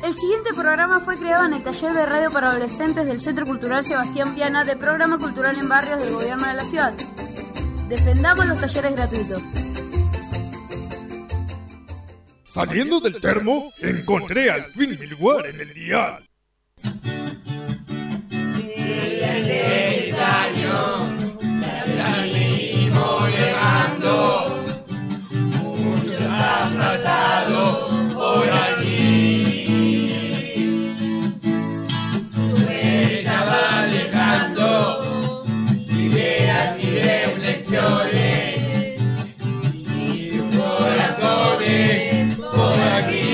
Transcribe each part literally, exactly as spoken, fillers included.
El siguiente programa fue creado en el taller de radio para adolescentes del Centro Cultural Sebastián Piana de Programa Cultural en Barrios del Gobierno de la Ciudad. Defendamos los talleres gratuitos. Saliendo del termo, encontré al fin mi lugar en el dial. dieciséis años, la venimos levando, muchos han pasado por aquí. Su huella va dejando ideas y reflexiones, y sus corazones por aquí.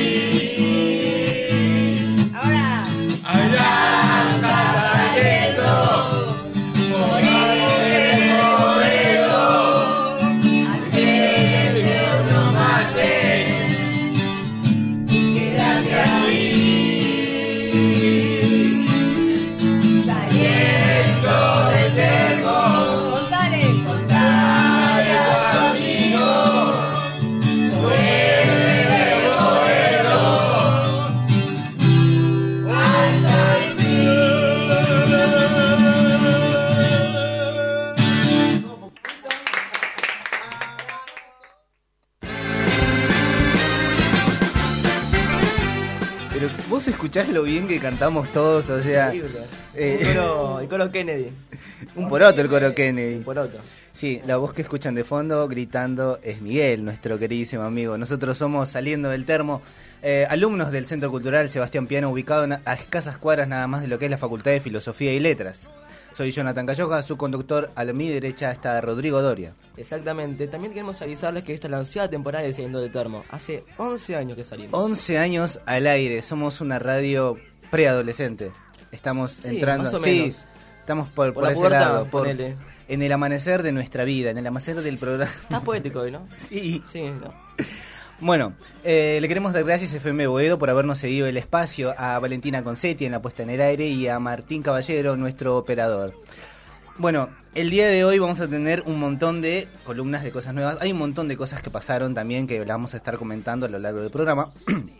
Ahora, ahora pasarelo, morir modelo, hacer que uno mate y quedarte aquí. Saliendo del termo, contale, contale a tu amigo, modelo, modelo, hasta el fin. Pero vos escuchás lo bien que cantamos todos, o sea... Increíble. eh, El coro, el coro Kennedy. un poroto el coro Kennedy. Un poroto. Sí, la voz que escuchan de fondo gritando es Miguel, nuestro queridísimo amigo. Nosotros somos Saliendo del Termo, eh, alumnos del Centro Cultural Sebastián Piano, ubicado en- a escasas cuadras nada más de lo que es la Facultad de Filosofía y Letras. Soy Jonathan Cayoja, su conductor. A mi derecha está Rodrigo Doria. Exactamente. También queremos avisarles que esta es la onceava temporada de Saliendo del Termo. Hace once años que salimos. once años al aire, somos una radio preadolescente. Estamos Sí, entrando... más o sí, menos. estamos por, Por por la ese pubertad, lado, por- ponele. en el amanecer de nuestra vida, en el amanecer del programa. Estás poético hoy, ¿no? Sí. Sí, no. Bueno, eh, le queremos dar gracias a F M Boedo por habernos cedido el espacio, a Valentina Concetti en la puesta en el aire y a Martín Caballero, nuestro operador. Bueno, el día de hoy vamos a tener un montón de columnas de cosas nuevas. Hay un montón de cosas que pasaron también que las vamos a estar comentando a lo largo del programa.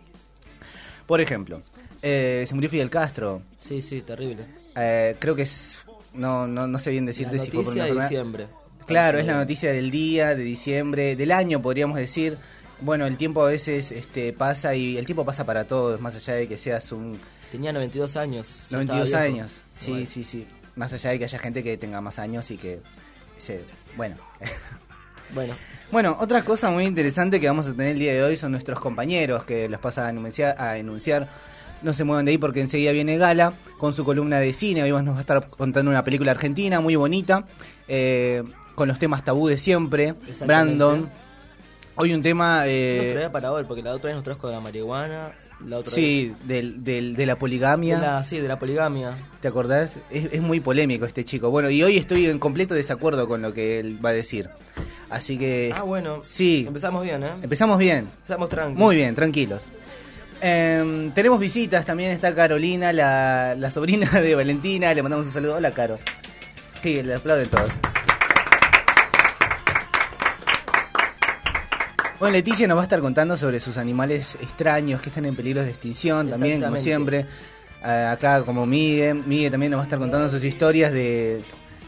Por ejemplo, eh, se murió Fidel Castro. Sí, sí, terrible. Eh, creo que es... No, no, no sé bien La decirte si fue por noticia una de enfermedad. diciembre. Claro, es la noticia del día, de diciembre, del año, podríamos decir. Bueno, el tiempo a veces este, pasa y el tiempo pasa para todos, más allá de que seas un... Tenía noventa y dos años. ya noventa y dos estaba viejo. años, sí, Bueno. sí, sí. Más allá de que haya gente que tenga más años y que... Se, bueno. Bueno, Bueno, otra cosa muy interesante que vamos a tener el día de hoy son nuestros compañeros, que los pasa a enunciar. A enunciar. No se muevan de ahí porque enseguida viene Gala con su columna de cine. Hoy nos va a estar contando una película argentina muy bonita, eh, con los temas tabú de siempre. Exactamente. Brandon. Hoy un tema... nos Eh, traía para hoy, porque la otra vez nos trajo de la marihuana, la otra sí, del, del, de la poligamia. vez... de la, sí, de la poligamia. ¿Te acordás? Es, es muy polémico este chico. Bueno, y hoy estoy en completo desacuerdo con lo que él va a decir. Así que... Ah, bueno. Sí. Empezamos bien, ¿eh? Empezamos bien. Empezamos tranquilos. Muy bien, tranquilos. Eh, tenemos visitas, también está Carolina, la, la sobrina de Valentina. Le mandamos un saludo. Hola, Caro. Sí, le aplauden todos. Bueno, Leticia nos va a estar contando sobre sus animales extraños que están en peligro de extinción, también, como Exactamente. siempre. Eh, acá, como Miguel, Miguel también nos va a estar contando sus historias de...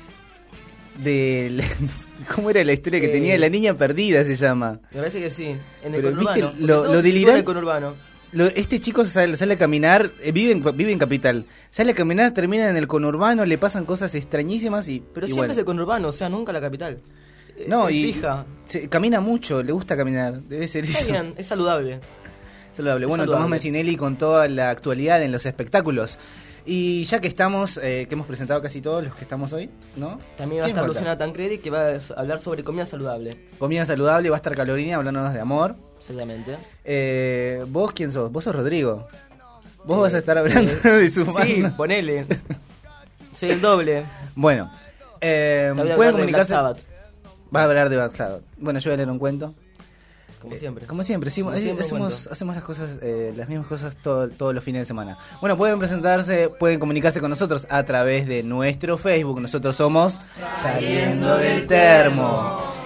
de ¿Cómo era la historia que Eh, tenía? La niña perdida se llama. Me parece que sí. En el Pero, conurbano. ¿viste porque lo- todo lo se sitúa delirante? en el conurbano. Lo- este chico sale, sale a caminar, eh, vive, en, vive en Capital, sale a caminar, termina en el conurbano, le pasan cosas extrañísimas y... Pero y siempre bueno. es el conurbano, o sea, nunca la capital. Eh, No, es y fija. se- camina mucho, le gusta caminar, debe ser Está eso. bien, es saludable. Saludable. Es Bueno, saludable. Tomás Mancinelli con toda la actualidad en los espectáculos. Y ya que estamos, eh, que hemos presentado casi todos los que estamos hoy, ¿no? También va a ¿Quién estar falta? Luciana Tancredi, que va a hablar sobre comida saludable. Comida saludable, va a estar Carolina hablándonos de amor. Exactamente. Eh, ¿Vos quién sos? Vos sos Rodrigo. Vos Eh, vas a estar hablando eh, de su Sí, banda. ponele. Soy el doble. Bueno, eh, Te voy a pueden hablar de Black comunicarse... Sabbath, Vas a hablar de Black Sabbath. Bueno, yo voy a leer un cuento. como Eh, siempre. Como siempre, sí, Como eh, siempre, hacemos, cuento. hacemos las cosas, eh, las mismas cosas todo- todos los fines de semana. Bueno, pueden presentarse, pueden comunicarse con nosotros a través de nuestro Facebook. Nosotros somos Saliendo del Termo.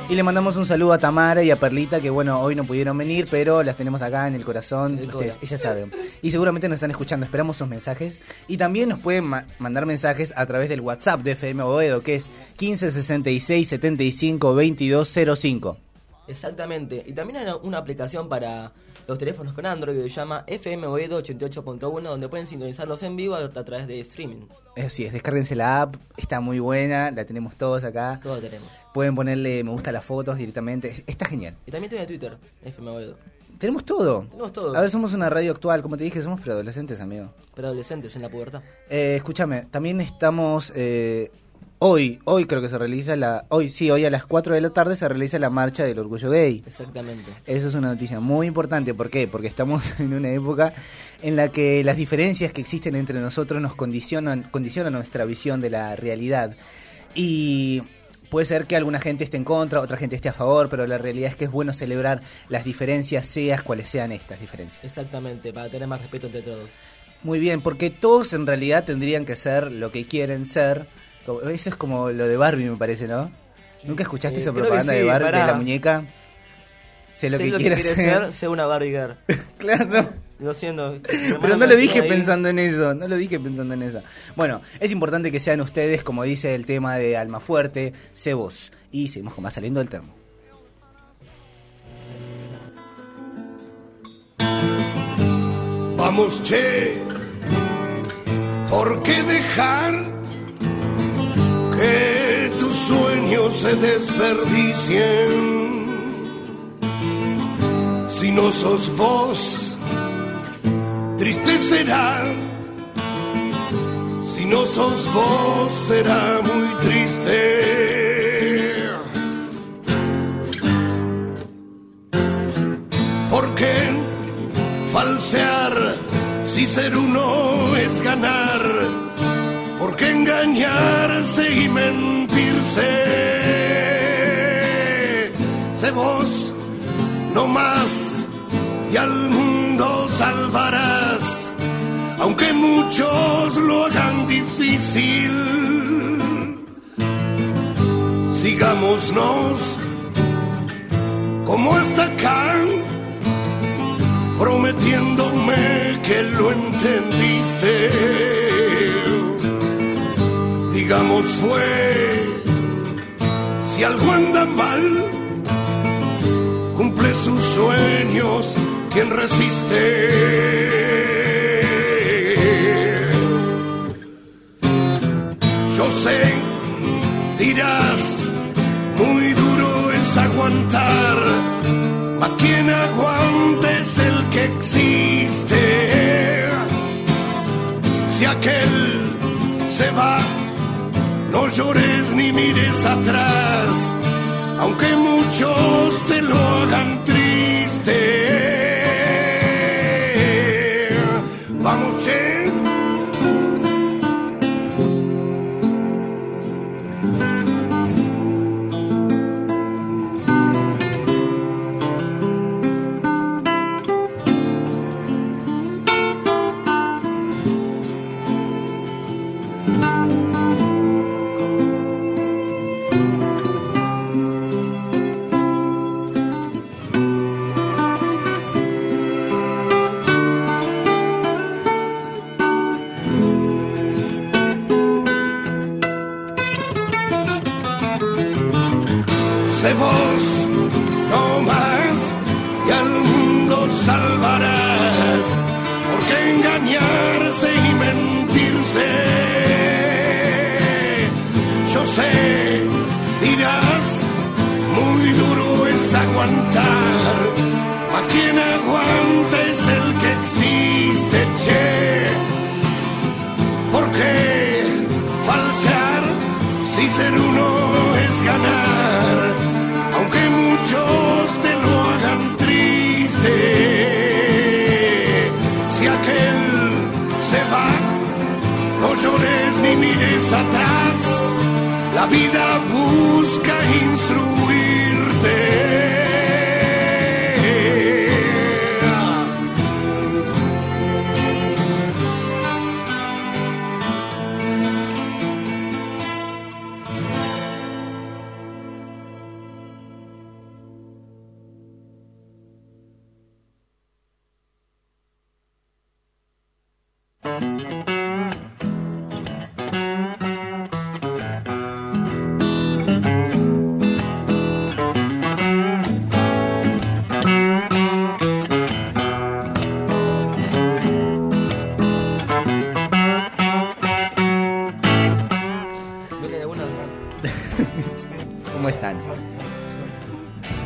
Y le mandamos un saludo a Tamara y a Perlita, que bueno, hoy no pudieron venir, pero las tenemos acá en el corazón. El Ustedes, cora. ellas saben. Y seguramente nos están escuchando, esperamos sus mensajes. Y también nos pueden ma- mandar mensajes a través del WhatsApp de F M Boedo, que es quince sesenta y seis setenta y cinco veintidós cero cinco. Exactamente. Y también hay una, una aplicación para los teléfonos con Android que se llama F M Boedo ochenta y ocho punto uno, donde pueden sintonizarlos en vivo a, a través de streaming. Así es, descárguense la app, está muy buena, la tenemos todos acá. Todo tenemos. Pueden ponerle me gusta a las fotos directamente, está genial. Y también tiene Twitter, F M Boedo. Tenemos todo. Tenemos todo. A ver, somos una radio actual, como te dije, somos preadolescentes, amigo. Pero adolescentes en la pubertad. Eh, escúchame, también estamos... Eh, hoy, hoy creo que se realiza la... Hoy, sí, hoy a las cuatro de la tarde se realiza la marcha del orgullo gay. Exactamente. Eso es una noticia muy importante. ¿Por qué? Porque estamos en una época en la que las diferencias que existen entre nosotros nos condicionan, condicionan nuestra visión de la realidad. Y puede ser que alguna gente esté en contra, otra gente esté a favor, pero la realidad es que es bueno celebrar las diferencias, seas cuales sean estas diferencias. Exactamente, para tener más respeto entre todos. Muy bien, porque todos en realidad tendrían que ser lo que quieren ser. Eso es como lo de Barbie, me parece, ¿no? ¿Nunca escuchaste Eh, esa creo que propaganda sí, de Barbie, pará. de la muñeca? Sé lo Sé que lo quiero que ser. quieres ser, sé una Barbie girl. Claro. Lo siento. Pero no lo dije pensando en eso, no lo dije pensando en eso. Bueno, es importante que sean ustedes, como dice el tema de Almafuerte, sé vos. Y seguimos con más Saliendo del Termo. Vamos, che, ¿por qué dejar que tus sueños se desperdicien? Si no sos vos, triste será. Si no sos vos, será muy triste. ¿Por qué falsear si ser uno es ganar? ¿Por qué engañarse y mentirse? Sé vos, no más, y al mundo salvarás, aunque muchos lo hagan difícil. Sigámonos como hasta acá, prometiéndome que lo entendiste. Digamos fue, si algo anda mal, cumple sus sueños quien resiste. Yo sé, dirás, muy duro es aguantar, mas quien aguante es el que existe. Si aquel se va, no llores ni mires atrás, aunque muchos te lo hagan triste. Vamos, che. Sé vos, no más, y al mundo salvarás, porque engañarse y mentirse. Yo sé, dirás, muy duro es aguantar, mas quien aguanta es el que existe, che. ¿Por qué falsear si ser uno es ganar? Aunque muchos te lo hagan triste. Si aquel se va, no llores ni mires atrás. La vida busca instruirte.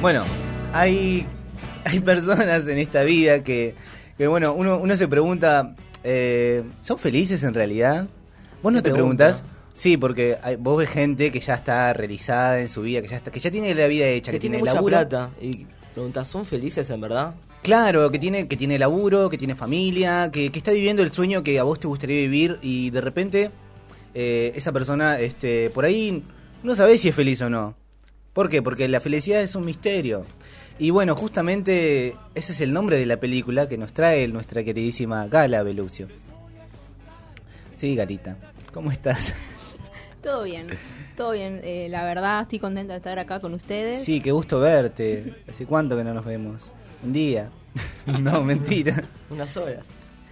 Bueno, hay, hay personas en esta vida que, que bueno, uno, uno se pregunta, eh, ¿son felices en realidad? ¿Vos no te pregunta? preguntás? Sí, porque hay, vos ves gente que ya está realizada en su vida, que ya está, que ya tiene la vida hecha, que, Que tiene tiene mucha laburo. plata. Y preguntas, ¿son felices en verdad? Claro, que tiene, que tiene laburo, que tiene familia, que, que está viviendo el sueño que a vos te gustaría vivir y de repente eh, esa persona, este, por ahí no sabés si es feliz o no. ¿Por qué? Porque la felicidad es un misterio. Y bueno, justamente ese es el nombre de la película que nos trae nuestra queridísima Gala Beluccio. Sí, Galita, ¿cómo estás? Todo bien, todo bien. Eh, la verdad, estoy contenta de estar acá con ustedes. Sí, qué gusto verte. ¿Hace cuánto que no nos vemos? Un día. No, mentira. Unas horas.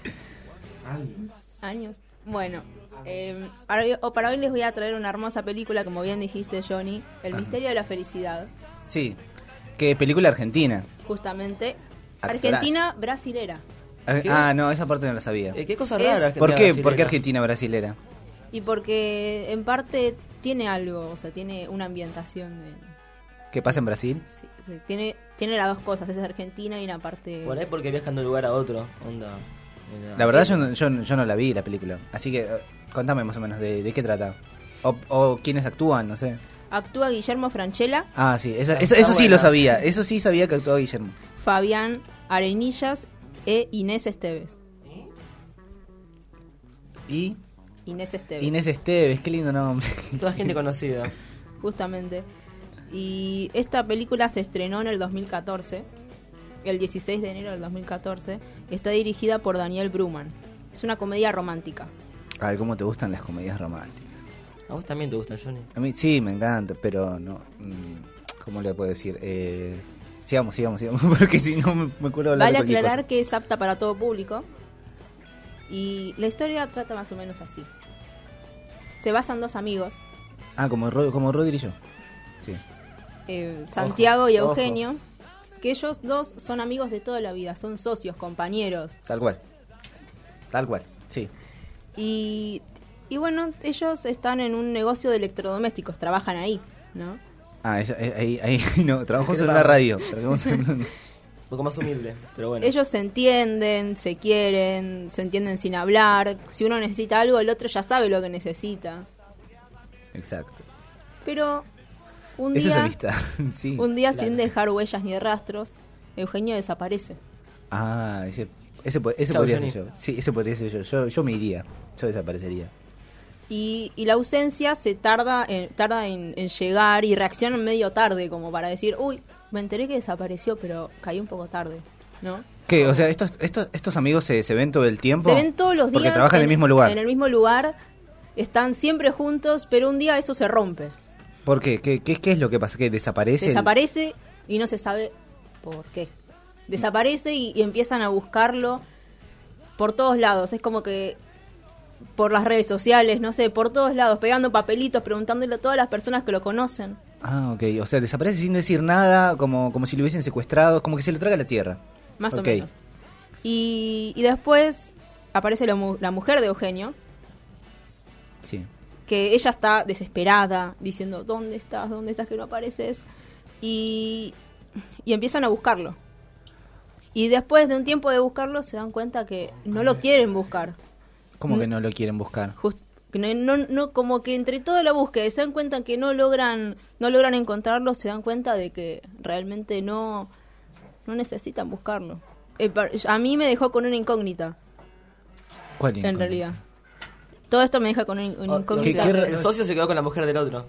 Años. Bueno, eh, para, hoy, o para hoy les voy a traer una hermosa película, como bien dijiste, Johnny, El Ajá. misterio de la felicidad. Sí, que película argentina. Justamente, Actorazo. Argentina brasilera. ¿Qué? Ah, no, esa parte no la sabía. Eh, ¿Qué cosa Es- rara? ¿Por qué? Argentina ¿Por qué brasilera? Argentina brasilera? Y porque en parte tiene algo, o sea, tiene una ambientación de... ¿Qué pasa en Brasil? Sí, sí, tiene, tiene las dos cosas, es Argentina y una parte... Por ahí porque viajan de un lugar a otro. Onda. en La verdad yo no, yo, yo no la vi la película. Así que eh, contame más o menos de, de qué trata. O, o quiénes actúan, no sé. Actúa Guillermo Francella, Ah, sí, esa- Está esa- eso sí buena. lo sabía. Eso sí sabía que actuaba Guillermo. Fabián Arenillas e Inés Esteves. Y Inés Esteves. Inés Esteves, qué lindo nombre. Toda gente conocida. Justamente. Y esta película se estrenó en el dos mil catorce, el dieciséis de enero del dos mil catorce, y está dirigida por Daniel Bruman. Es una comedia romántica. Ay, cómo te gustan las comedias románticas. ¿A vos también te gustan, Johnny? A mí sí, me encanta, pero no... mm, ¿Cómo le puedo decir? Eh, sigamos, sigamos, sigamos, porque si no me, me acuerdo hablar Vale de cualquier aclarar cosa. que es apta para todo público. Y la historia trata más o menos así. Se basan dos amigos, Ah, como, Ro- como Rodri y yo. Sí. eh, Santiago y ojo. Eugenio, que ellos dos son amigos de toda la vida, son socios, compañeros. Tal cual. Tal cual, sí. Y, y bueno, ellos están en un negocio de electrodomésticos, trabajan ahí, ¿no? Ah, esa- eh, ahí, ahí, no, trabajamos ¿Qué en te una pasa? radio. trabajamos en- Un poco más humilde, pero bueno. Ellos se entienden, se quieren, se entienden sin hablar. Si uno necesita algo, el otro ya sabe lo que necesita. Exacto. Pero un Eso es día, amistad, sí. un día Claro. sin dejar huellas ni rastros, Eugenio desaparece. Ah, ese, ese, po- ese Chau, podría Johnny. ser yo. Sí, ese podría ser yo. Yo, yo me iría. Yo desaparecería. Y, y la ausencia se tarda en, tarda en, en llegar y reaccionan medio tarde, como para decir, uy, me enteré que desapareció, pero caí un poco tarde, ¿no? ¿Qué? O sea, estos, estos, estos amigos se, se ven todo el tiempo. Se ven todos los días Porque trabajan en el mismo lugar. En el mismo lugar, están siempre juntos, pero un día eso se rompe. ¿Por qué? ¿Qué, qué? ¿Qué es lo que pasa? ¿Que desaparece? el- Desaparece y no se sabe por qué. Desaparece y, y empiezan a buscarlo por todos lados. Es como que por las redes sociales, no sé, por todos lados, pegando papelitos, preguntándole a todas las personas que lo conocen. Ah, ok. O sea, desaparece sin decir nada, como, como si lo hubiesen secuestrado, como que se lo traga la tierra. Más Ok. o menos. Y, y después aparece la, mu- la mujer de Eugenio, Sí. que ella está desesperada, diciendo, ¿dónde estás? ¿Dónde estás que no apareces? Y, y empiezan a buscarlo. Y después de un tiempo de buscarlo se dan cuenta que no lo quieren buscar. ¿Cómo que Mm. no lo quieren buscar? Just- que no, no, no- como que entre toda la búsqueda se dan cuenta que no logran no logran encontrarlo, se dan cuenta de que realmente no no necesitan buscarlo. Eh, par- a mí me dejó con una incógnita, ¿Cuál en incógnita? realidad. Todo esto me deja con una, una O- o incógnita. sea, ¿Qué- qué- el socio se quedó con la mujer del otro.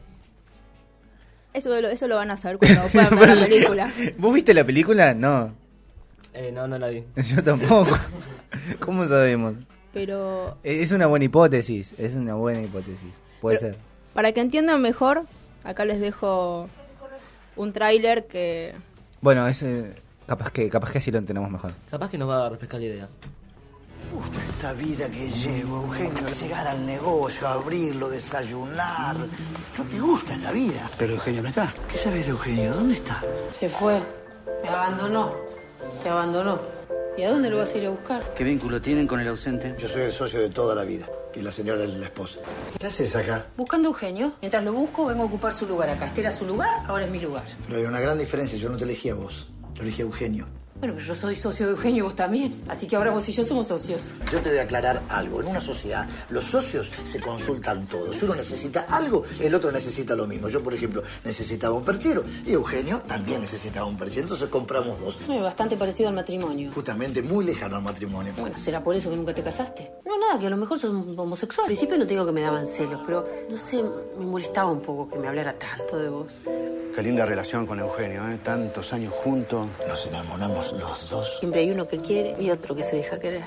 Eso, lo, eso lo van a saber cuando puedan ver la película. ¿Vos viste la película? No. Eh, no, no la vi. Yo tampoco. ¿Cómo sabemos? Pero Es una buena hipótesis. Es una buena hipótesis. Puede Pero- ser. para que entiendan mejor, acá les dejo un tráiler que... Bueno, es, eh, capaz que capaz que así lo entendemos mejor. Capaz que nos va a refrescar la idea. Me gusta esta vida que llevo, Eugenio. Llegar al negocio, abrirlo, desayunar. ¿No te gusta esta vida? Pero Eugenio no está. ¿Qué sabes de Eugenio? ¿Dónde está? Se fue, me abandonó, te abandonó. ¿Y a dónde lo vas a ir a buscar? ¿Qué vínculo tienen con el ausente? Yo soy el socio de toda la vida. Y la señora es la esposa. ¿Qué haces acá? Buscando a Eugenio. Mientras lo busco, vengo a ocupar su lugar acá. Este era su lugar, ahora es mi lugar. Pero hay una gran diferencia. Yo no te elegí a vos. Lo elegí a Eugenio. Bueno, pero yo soy socio de Eugenio y vos también. Así que ahora vos y yo somos socios. Yo te voy a aclarar algo. En una sociedad, los socios se consultan todos. Si uno necesita algo, el otro necesita lo mismo. Yo, por ejemplo, necesitaba un perchero y Eugenio también necesitaba un perchero. Entonces compramos dos. Eh, bastante parecido al matrimonio. Justamente muy lejano al matrimonio. Bueno, ¿será por eso que nunca te casaste? No, nada, que a lo mejor sos un homosexual. Al principio no te digo que me daban celos, pero no sé, me molestaba un poco que me hablara tanto de vos. Qué linda relación con Eugenio, ¿eh? Tantos años juntos. Nos enamoramos los dos. Siempre hay uno que quiere y otro que se deja querer.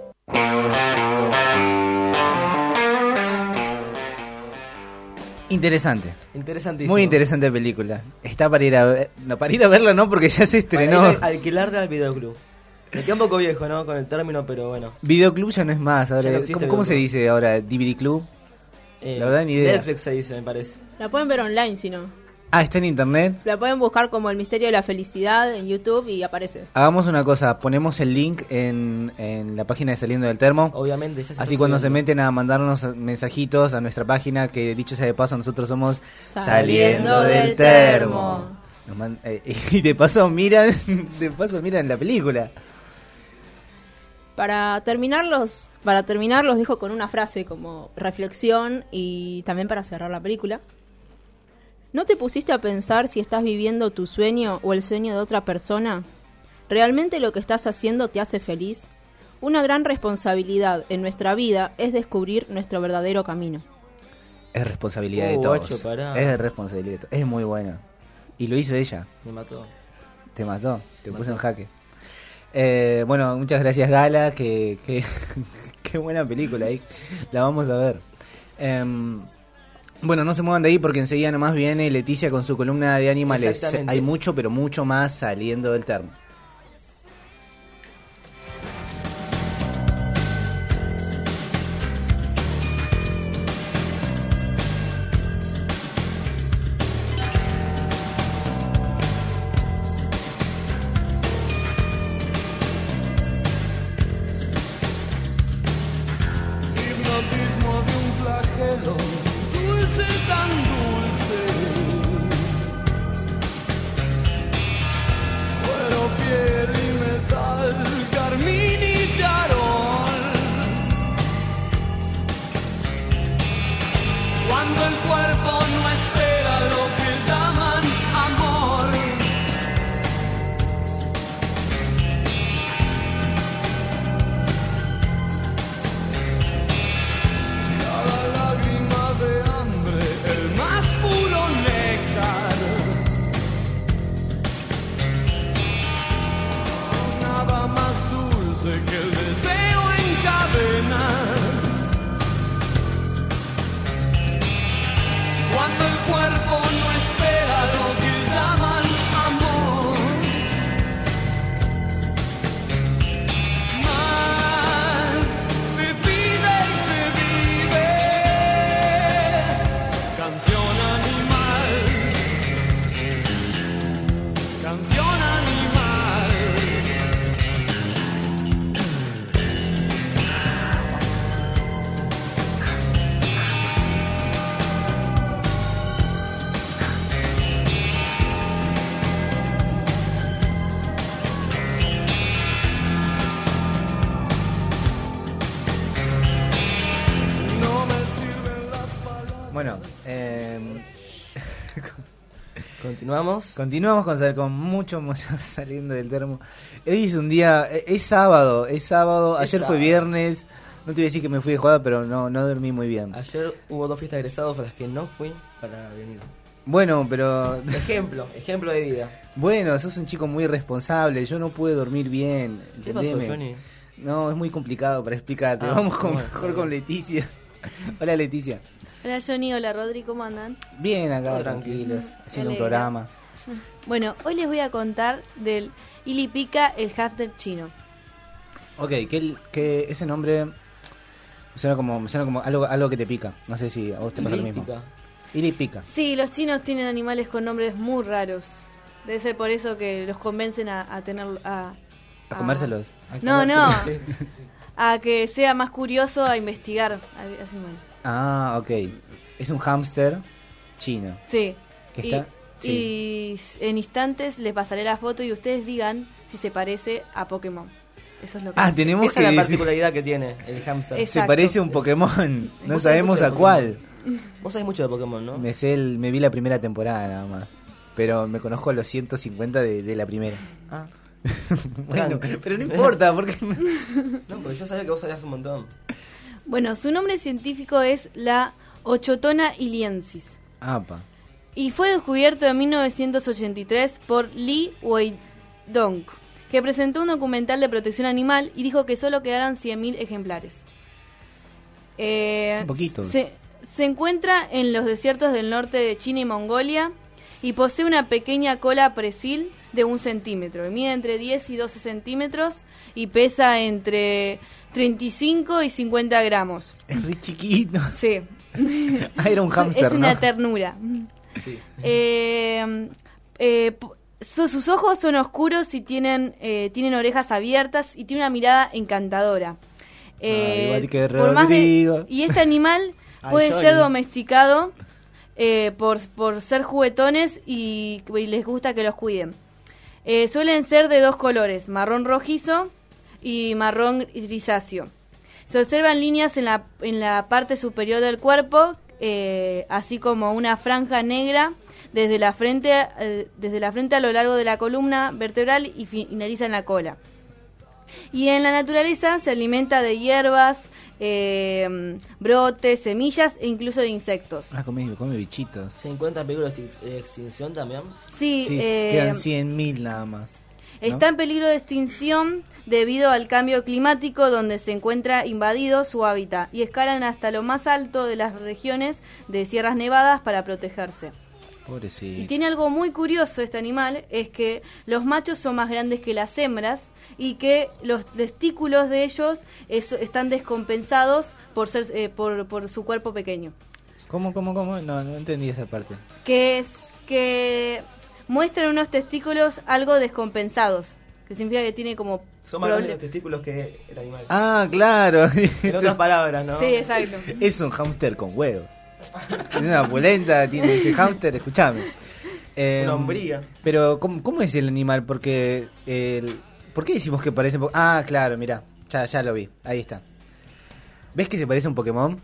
Interesante. Interesantísimo. Muy interesante película. Está para ir a ver... No, para ir a verla no, porque ya se estrenó. Para ir a alquilarla al videoclub. Me queda un poco viejo, ¿no? Con el término, pero bueno. Videoclub ya no es más. Ahora, Ya no existe ¿Cómo, cómo se videoclub. dice ahora? ¿D V D Club? Eh, La verdad, ni idea. Netflix se dice, me parece. La pueden ver online, si no. Ah, está en internet. Se la pueden buscar como El Misterio de la Felicidad en YouTube y aparece. Hagamos una cosa, ponemos el link en, en la página de Saliendo del Termo. Obviamente, ya se Así está cuando se subiendo. meten a mandarnos mensajitos a nuestra página, que dicho sea de paso, nosotros somos Saliendo del Termo. Nos man- eh, y de paso miran, de paso miran la película. Para terminarlos, para terminar los dejo con una frase como reflexión y también para cerrar la película. ¿No te pusiste a pensar si estás viviendo tu sueño o el sueño de otra persona? ¿Realmente lo que estás haciendo te hace feliz? Una gran responsabilidad en nuestra vida es descubrir nuestro verdadero camino. Es responsabilidad de Oh, todos. guacho, pará. Es responsabilidad de todos. Es muy buena. Y lo hizo ella. Me mató. Te mató, te Me puso en mató. jaque. Eh, bueno, muchas gracias Gala, que, que qué buena película ahí. La vamos a ver. Em, bueno, no se muevan de ahí porque enseguida nomás viene Leticia con su columna de animales. Exactamente. Hay mucho, pero mucho más Saliendo del Termo. Hipnotismo de un flagelo, dulce tan dulce. Cuero, piel y metal, carmín y charol. Cuando el cuerpo no espera lo que llaman amor. Cada lágrima de hambre, el más puro néctar. Nada más dulce que el deseo en cadenas. Cuando el cuerpo no espera lo que llaman amor. Más se pide y se vive. Canción animal. Canción animal. No me sirven las palabras. Bueno, em, Continuamos. continuamos con, sal- con mucho, mucho Saliendo del Termo. Hoy es un día, eh, es sábado, es sábado, Es ayer fue sábado. viernes. No te voy a decir que me fui de jugada, pero no, no dormí muy bien. Ayer hubo dos fiestas de egresados a las que no fui para venir. Bueno, pero... Ejemplo, ejemplo de vida. Bueno, sos un chico muy responsable, yo no pude dormir bien, ¿Qué pasó, entendeme. Johnny? No, es muy complicado para explicarte. Ah, Vamos con, bueno, mejor bueno. con Leticia. Hola Leticia. Hola Johnny, hola Rodri, ¿cómo andan? Bien acá, Todo tranquilos, tranquilo. haciendo un Me alegra. programa. Bueno, hoy les voy a contar del Ilipica, el hámster chino. Ok, que, el- que ese nombre me suena como, me suena como algo, algo que te pica. No sé si a vos te pasa lo mismo. Lítica. Ilipica. Sí, los chinos tienen animales con nombres muy raros. Debe ser por eso que los convencen a, a tener a, ¿A comérselos? Ah. No, no. A que sea más curioso a investigar. Así, bueno. Ah, ok. Es un hámster chino. Sí. Que y, está... sí. y en instantes les pasaré la foto y ustedes digan si se parece a Pokémon. Eso es lo que Ah, hace. tenemos Esa que es la decir- particularidad que tiene el hámster. Es- Se Exacto. parece a un Pokémon. No Vos sabés sabemos mucho a de cuál. Vos sabés mucho de Pokémon, ¿no? Me sé el- me vi la primera temporada nada más. Pero me conozco a los ciento cincuenta de, de la primera. Ah. Bueno, Tranqui. pero no importa, porque... No, porque yo sabía que vos sabías un montón. Bueno, su nombre científico es la Ochotona iliensis. Apa. Y fue descubierto en mil novecientos ochenta y tres por Lee Wei-dong, que presentó un documental de protección animal y dijo que solo quedaran cien mil ejemplares. Eh, Un poquito. Se, se encuentra en los desiertos del norte de China y Mongolia y posee una pequeña cola presil de un centímetro. Mide entre diez y doce centímetros y pesa entre treinta y cinco y cincuenta gramos. Es re chiquito. Sí. Ah, era un hámster, Es una ¿no? ternura. Sí. Eh, eh, p- su- sus ojos son oscuros y tienen, eh, tienen orejas abiertas y tiene una mirada encantadora. Eh, igual que por más de- Rodrigo. y este animal Ay, puede Johnny. ser domesticado eh, por, por ser juguetones y, y les gusta que los cuiden. Eh, suelen ser de dos colores, marrón rojizo y marrón grisáceo. Se observan líneas en la, en la parte superior del cuerpo, eh, así como una franja negra desde la frente eh, desde la frente a lo largo de la columna vertebral y finaliza en la cola. Y en la naturaleza se alimenta de hierbas, eh, brotes, semillas e incluso de insectos. Ah, come, come bichitos. ¿Se encuentra en peligro de extin- de extinción también? Sí, Sí, eh, quedan cien mil nada más. ¿no? está en peligro de extinción debido al cambio climático donde se encuentra invadido su hábitat y escalan hasta lo más alto de las regiones de Sierras Nevadas para protegerse. Pobrecito. Y tiene algo muy curioso este animal, es que los machos son más grandes que las hembras y que los testículos de ellos es- están descompensados por ser eh, por, por su cuerpo pequeño. ¿Cómo, cómo, cómo? No, no entendí esa parte. Que es que muestran unos testículos algo descompensados, que significa que tiene como Son más grandes proble- los testículos que el animal. Ah, claro. En otras palabras, ¿no? Sí, exacto. Es un hámster con huevos. Tiene una polenta, tiene ese hámster, escuchame. Eh, Una hombría. Pero, ¿cómo, cómo es el animal? Porque, el, ¿por qué decimos que parece un po- Ah, claro, mirá, ya, ya lo vi, ahí está. ¿Ves que se parece a un Pokémon?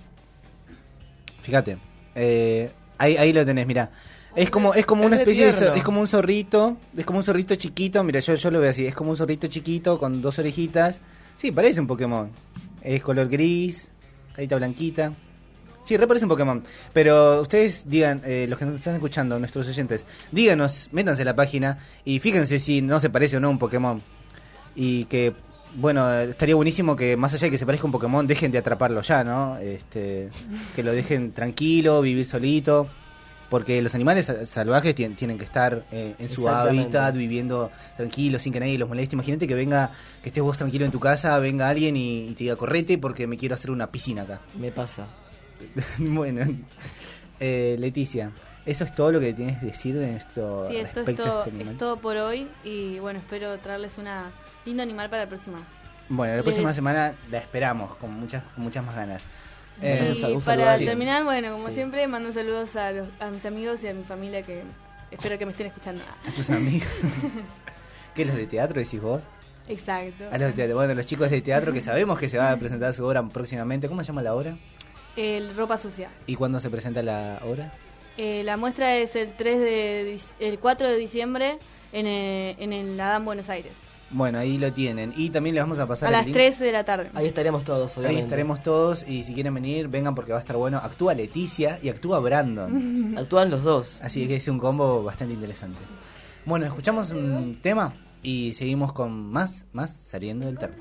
Fíjate, eh, ahí, ahí lo tenés, mirá. Es como, es como Es una re especie de... tierno. zo- Es como un zorrito, es como un zorrito chiquito, mira, yo, yo lo veo así, es como un zorrito chiquito con dos orejitas. Sí, parece un Pokémon. Es color gris, carita blanquita. Sí, re parece un Pokémon. Pero ustedes digan, eh, los que nos están escuchando, nuestros oyentes, díganos, métanse a la página y fíjense si no se parece o no a un Pokémon. Y que, bueno, estaría buenísimo que más allá de que se parezca a un Pokémon, dejen de atraparlo ya, ¿no? Este, que lo dejen tranquilo, vivir solito. Porque los animales sa- salvajes tien- tienen que estar eh, en su Exactamente. hábitat, viviendo tranquilos, sin que nadie los moleste. Imagínate que venga, que estés vos tranquilo en tu casa, venga alguien y, y te diga, correte porque me quiero hacer una piscina acá. Me pasa. Bueno, eh, Leticia, ¿eso es todo lo que tienes que decir de esto Sí, esto es respecto todo, a este animal? es todo por hoy y bueno, espero traerles una lindo animal para la próxima. Bueno, la Les- próxima semana la esperamos con muchas, con muchas más ganas. Eh, Un sal- Y un para saludo a alguien. terminar, bueno, como Sí. siempre, mando saludos a, los, a mis amigos y a mi familia que espero que me estén escuchando. a tus amigos. ¿Qué, los de teatro decís vos? Exacto. A los de teatro. Bueno, los chicos de teatro que sabemos que se va a presentar su obra próximamente. ¿Cómo se llama la obra? El ropa sucia. ¿Y cuándo se presenta la obra? Eh, la muestra es el tres de dic- el cuatro de diciembre en, eh, en el Adán Buenos Aires. Bueno, ahí lo tienen. Y también les vamos a pasar A el las link. tres de la tarde. Ahí estaremos todos, Ahí obviamente. estaremos todos y si quieren venir, vengan porque va a estar bueno. Actúa Leticia y actúa Brandon. Actúan los dos. Así que es un combo bastante interesante. Bueno, escuchamos un tema y seguimos con más, más saliendo del termo.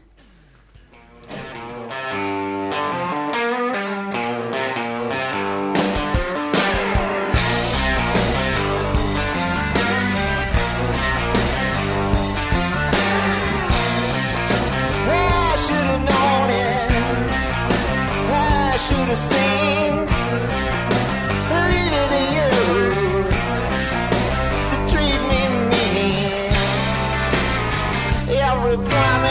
I should have known it. I should have seen. Leave it to you to treat me mean. Every promise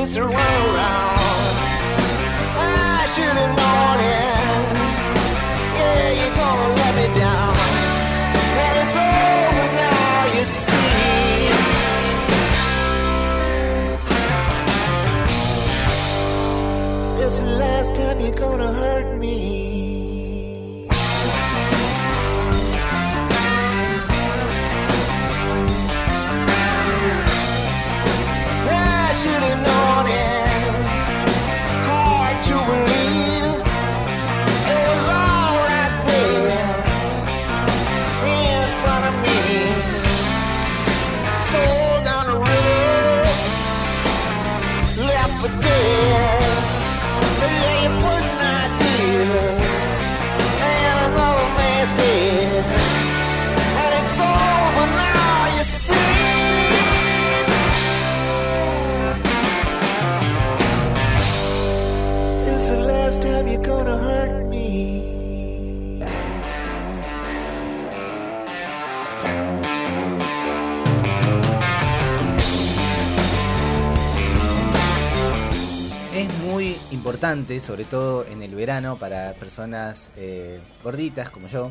just run around. I should have known it. Yeah, you're gonna let me down. And it's over now, you see. It's the last time you're gonna hurt me. Importante, sobre todo en el verano, para personas eh, gorditas como yo.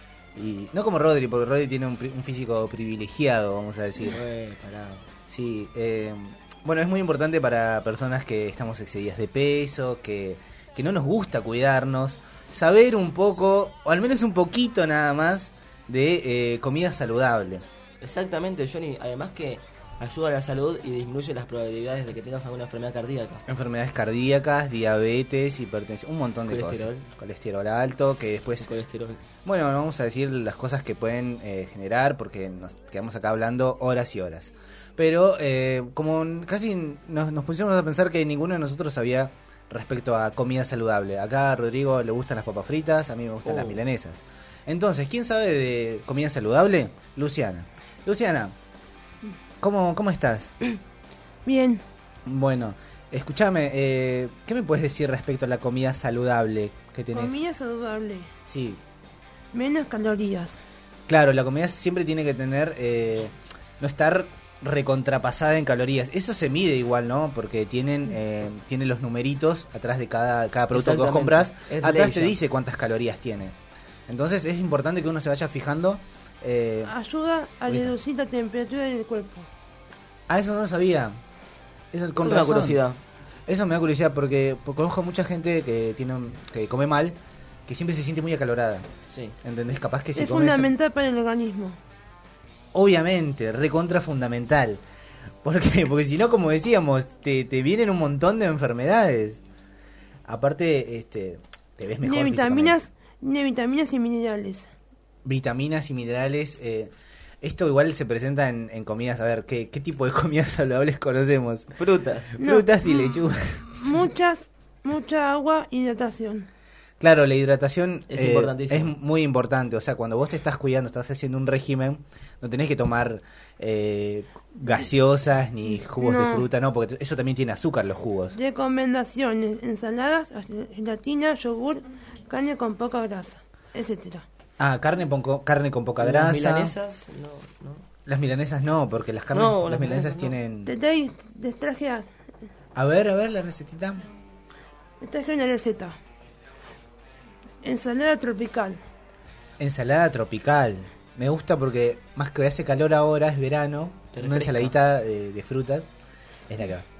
Y no como Rodri, porque Rodri tiene un, un físico privilegiado, vamos a decir. Eh, pará. Sí, eh, bueno, es muy importante para personas que estamos excedidas de peso, que, que no nos gusta cuidarnos, saber un poco, o al menos un poquito nada más, de eh, comida saludable. Exactamente, Johnny. Además que ayuda a la salud y disminuye las probabilidades de que tengas alguna enfermedad cardíaca. Enfermedades cardíacas, diabetes, hipertensión, un montón de colesterol. cosas. Colesterol alto, que después... Colesterol. Bueno, no vamos a decir las cosas que pueden eh, generar, porque nos quedamos acá hablando horas y horas. Pero eh, como casi nos, nos pusimos a pensar que ninguno de nosotros sabía respecto a comida saludable. Acá a Rodrigo le gustan las papas fritas, a mí me gustan Oh. las milanesas. Entonces, ¿quién sabe de comida saludable? Luciana. Luciana, ¿cómo, cómo estás? Bien. Bueno, escúchame, eh, ¿qué me puedes decir respecto a la comida saludable que tenés? Comida saludable. Sí, Menos calorías. claro, la comida siempre tiene que tener, eh, no estar recontrapasada en calorías. Eso se mide igual, ¿no? Porque tienen eh, tienen los numeritos atrás de cada, cada producto que vos Exactamente. compras. Es Atrás ley te ya. dice cuántas calorías tiene. Entonces es importante que uno se vaya fijando. Eh, Ayuda a Luisa. reducir la temperatura del cuerpo. ah, eso no lo sabía. Eso, con Es una razón. curiosidad. Eso me da curiosidad porque, porque conozco a mucha gente que tiene un- que come mal, que siempre se siente muy acalorada. Sí. ¿Entendés? Capaz que si Es comes... fundamental para el organismo. Obviamente, recontra fundamental. ¿Por qué? Porque si no, como decíamos, te, te vienen un montón de enfermedades. Aparte, este, te ves mejor Tiene físicamente. vitaminas, tiene vitaminas y minerales. Vitaminas y minerales. eh, esto igual se presenta en, en comidas. A ver, ¿qué, ¿qué tipo de comidas saludables conocemos? Frutas. No, Frutas y mm, lechugas. Muchas, mucha agua y hidratación. Claro, la hidratación Es eh, importantísimo. es muy importante. O sea, cuando vos te estás cuidando, estás haciendo un régimen, no tenés que tomar eh, gaseosas ni jugos de No. fruta, no, porque eso también tiene azúcar, los jugos. Recomendaciones: ensaladas, gelatina, yogur, carne con poca grasa, etcétera. Ah, carne, ponco- carne con poca Las grasa. milanesas, no, no. Las milanesas no, porque las carnes, No, las las milanesas milanesas tienen... Te, traje- te traje, a- A ver, a ver la recetita. te traje una receta. Ensalada tropical. Ensalada tropical. Me gusta porque más que hace calor ahora, es verano, Te una refresca. ensaladita de, de frutas es la que va.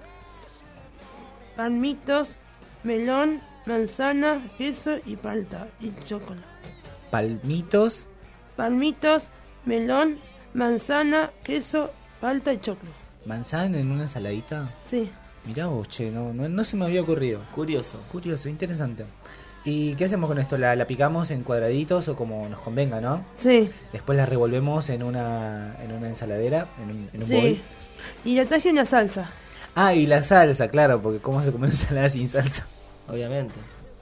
Palmitos, melón, manzana, queso y palta y chocolate. Palmitos, Palmitos, melón, manzana, queso, palta y choclo. manzana en una ensaladita. Sí. Mirá vos, che, no, no, no se me había ocurrido. Curioso. Curioso, interesante. ¿Y qué hacemos con esto? ¿La, la picamos en cuadraditos o como nos convenga, no? Sí. Después la revolvemos en una, en una ensaladera, en un, en un Sí. bol. Y le traje una salsa. Ah, y la salsa, claro, porque ¿cómo se come una ensalada sin salsa? Obviamente.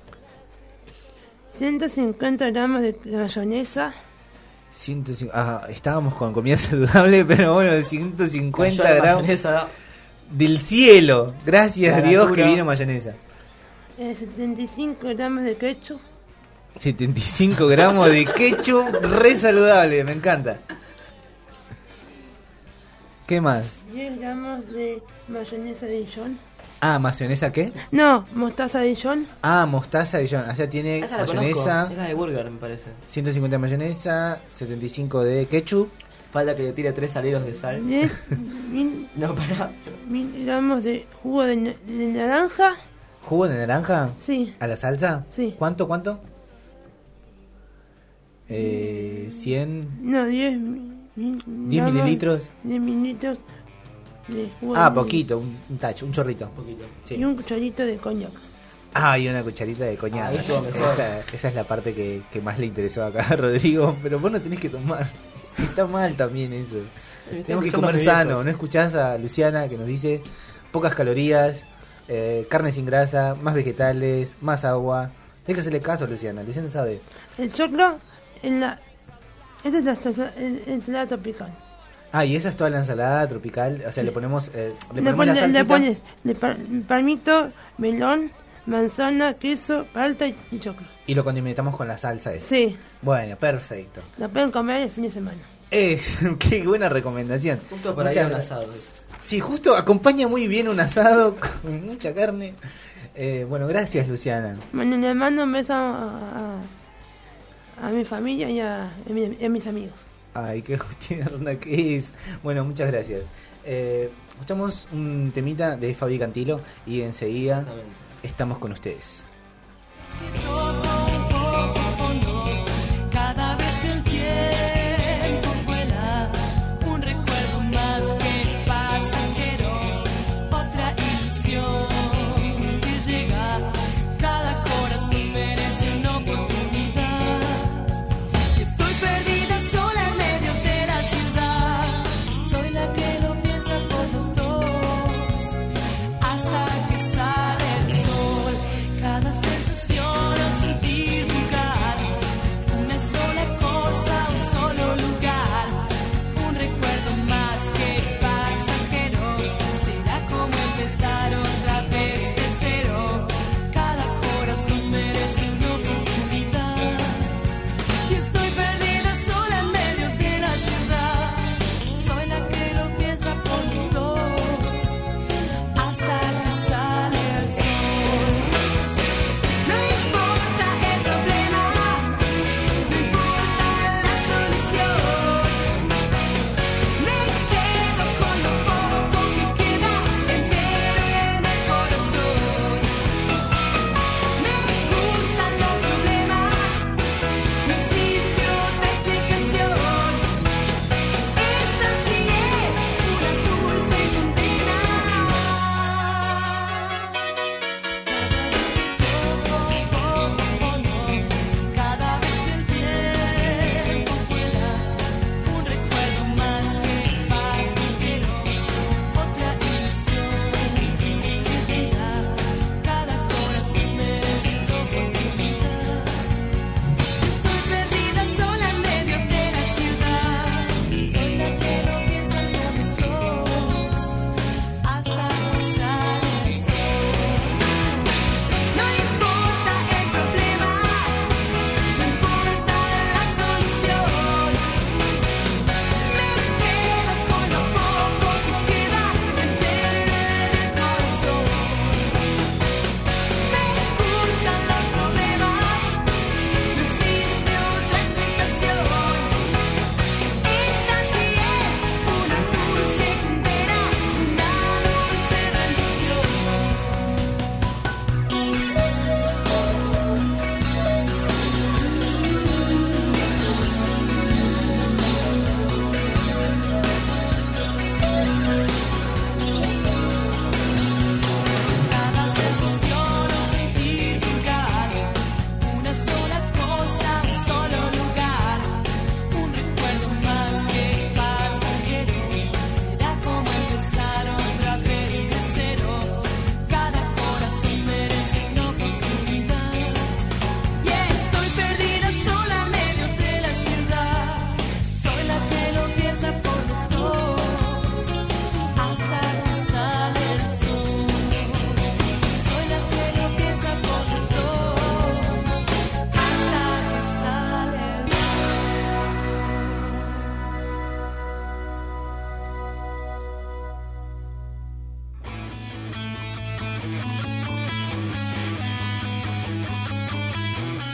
ciento cincuenta gramos de mayonesa. ciento cincuenta, ah, estábamos con comida saludable, pero bueno, ciento cincuenta Cayó la gramos mayonesa. del cielo. Gracias a La Dios natura. que vino mayonesa. Eh, setenta y cinco gramos de ketchup. setenta y cinco gramos de ketchup, re saludable, me encanta. ¿Qué más? diez gramos de mayonesa Dijon. Ah, ¿mayonesa qué? No, mostaza Dijon. Ah, mostaza Dijon. O sea, tiene Esa la mayonesa. conozco, es la de burger, me parece. ciento cincuenta de mayonesa, setenta y cinco de ketchup. Falta que le tire tres aleros de sal. diez mil, No, pará. mil gramos de jugo de, na- de naranja. ¿Jugo de naranja? Sí. ¿A la salsa? Sí. ¿Cuánto, cuánto? Eh, cien. No, diez mil diez mililitros. diez mililitros de jugo Ah, de- poquito, un, un tacho, un chorrito. Sí. Y un cucharito de coñac. Ah, y una cucharita de coñac. Ahí estuvo mejor. Esa, esa es la parte que, que más le interesó acá a Rodrigo. Pero vos no tenés que tomar. Está mal también eso. Me están Tenemos que escuchando comer mis sano. viejos. ¿No escuchás a Luciana que nos dice pocas calorías, eh, carne sin grasa, más vegetales, más agua? Tienes que hacerle caso a Luciana. Luciana sabe. El choclo en la... Esa es la salsa- en- ensalada tropical. Ah, y esa es toda la ensalada tropical. O sea, le ponemos, eh, le Le, ponemos pone- la le salsita. pones de pa- palmito, melón, manzana, queso, palta y, y choclo. Y lo condimentamos con la salsa esa. Sí, Bueno, perfecto. la pueden comer el fin de semana. Es, qué buena recomendación. Justo para ir Muchas a un gracias. asado. eso. Sí, justo acompaña muy bien un asado con mucha carne. Eh, bueno, gracias, Luciana. Bueno, le mando un beso a, a, a mi familia y a, a mi- a mis amigos. Ay, qué tierna que es. Bueno, muchas gracias. Eh, escuchamos un temita de Fabi Cantilo y enseguida estamos con ustedes. Cada vez que el tiempo vuela, un recuerdo más que pasajero, otra ilusión que llega. Cada corazón merece una oportunidad. Estoy perdida sola en medio de la ciudad. Soy la que lo piensa por los dos hasta que sale el sol. Cada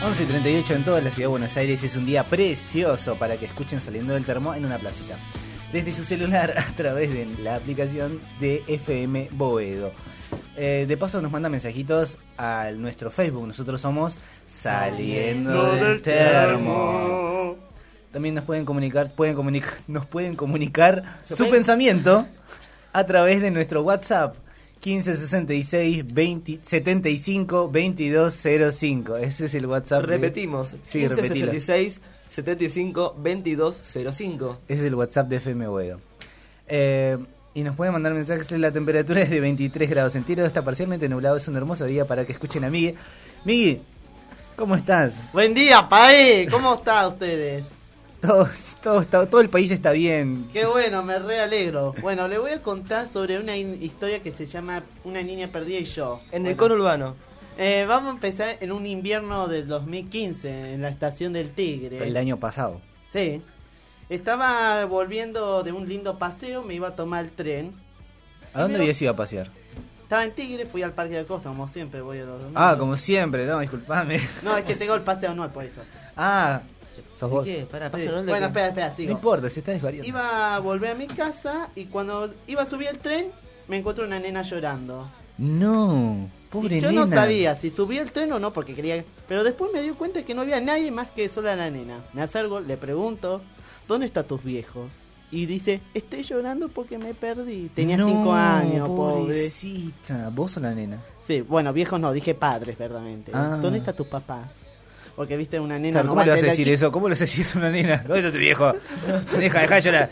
once y treinta y ocho en toda la ciudad de Buenos Aires. Es un día precioso para que escuchen Saliendo del Termo en una placita. Desde su celular a través de la aplicación de F M Boedo. Eh, de paso nos manda mensajitos a nuestro Facebook. Nosotros somos Saliendo del Termo. También nos pueden comunicar, pueden comunicar, nos pueden comunicar su pueden? pensamiento a través de nuestro WhatsApp quince sesenta y seis veinte setenta y cinco veintidós cero cinco. Ese es el WhatsApp. Repetimos. De... Sí, quince repetilo. sesenta y seis setenta y cinco veintidós cero cinco. Ese es el WhatsApp de F M Boedo. Eh, y nos pueden mandar mensajes. La temperatura es de veintitrés grados centígrados. Está parcialmente nublado. Es un hermoso día para que escuchen a Miguel. Miguel, ¿cómo estás? Buen día, Pae. ¿Cómo están ustedes? Todo, todo, está, todo el país está bien. Qué bueno, me re alegro. Bueno, le voy a contar sobre una in- historia que se llama Una niña perdida y yo. En bueno, el conurbano. Eh, vamos a empezar en un invierno del dos mil quince, en la estación del Tigre. El año pasado. Sí. Estaba volviendo de un lindo paseo, me iba a tomar el tren. ¿A dónde Primero, habías ido a pasear? Estaba en Tigre, fui al Parque de Costa, como siempre voy a los domingos. Ah, como siempre, no, disculpame. No, es que tengo el paseo anual, por eso. Ah, sos vos. ¿Qué? Pará, Sí. pasa, ¿no? Bueno, espera, espera, sigo. No importa, se está desvariando. Iba a volver a mi casa y cuando iba a subir el tren, me encuentro una nena llorando. No, pobre Y yo nena. no sabía si subía el tren o no porque quería... Pero después me di cuenta que no había nadie más que sola la nena. Me acerco, le pregunto, ¿dónde están tus viejos? Y dice, estoy llorando porque me perdí. Tenía No, cinco años, pobre. pobrecita. ¿Vos o la nena? Sí, bueno, viejos no, dije padres, verdaderamente. Ah. ¿Dónde están tus papás? Porque viste una nena... Claro, no ¿cómo va le vas a tener decir que- eso? ¿Cómo le vas a decir eso a una nena? ¿Dónde está tu viejo? Deja, deja de llorar.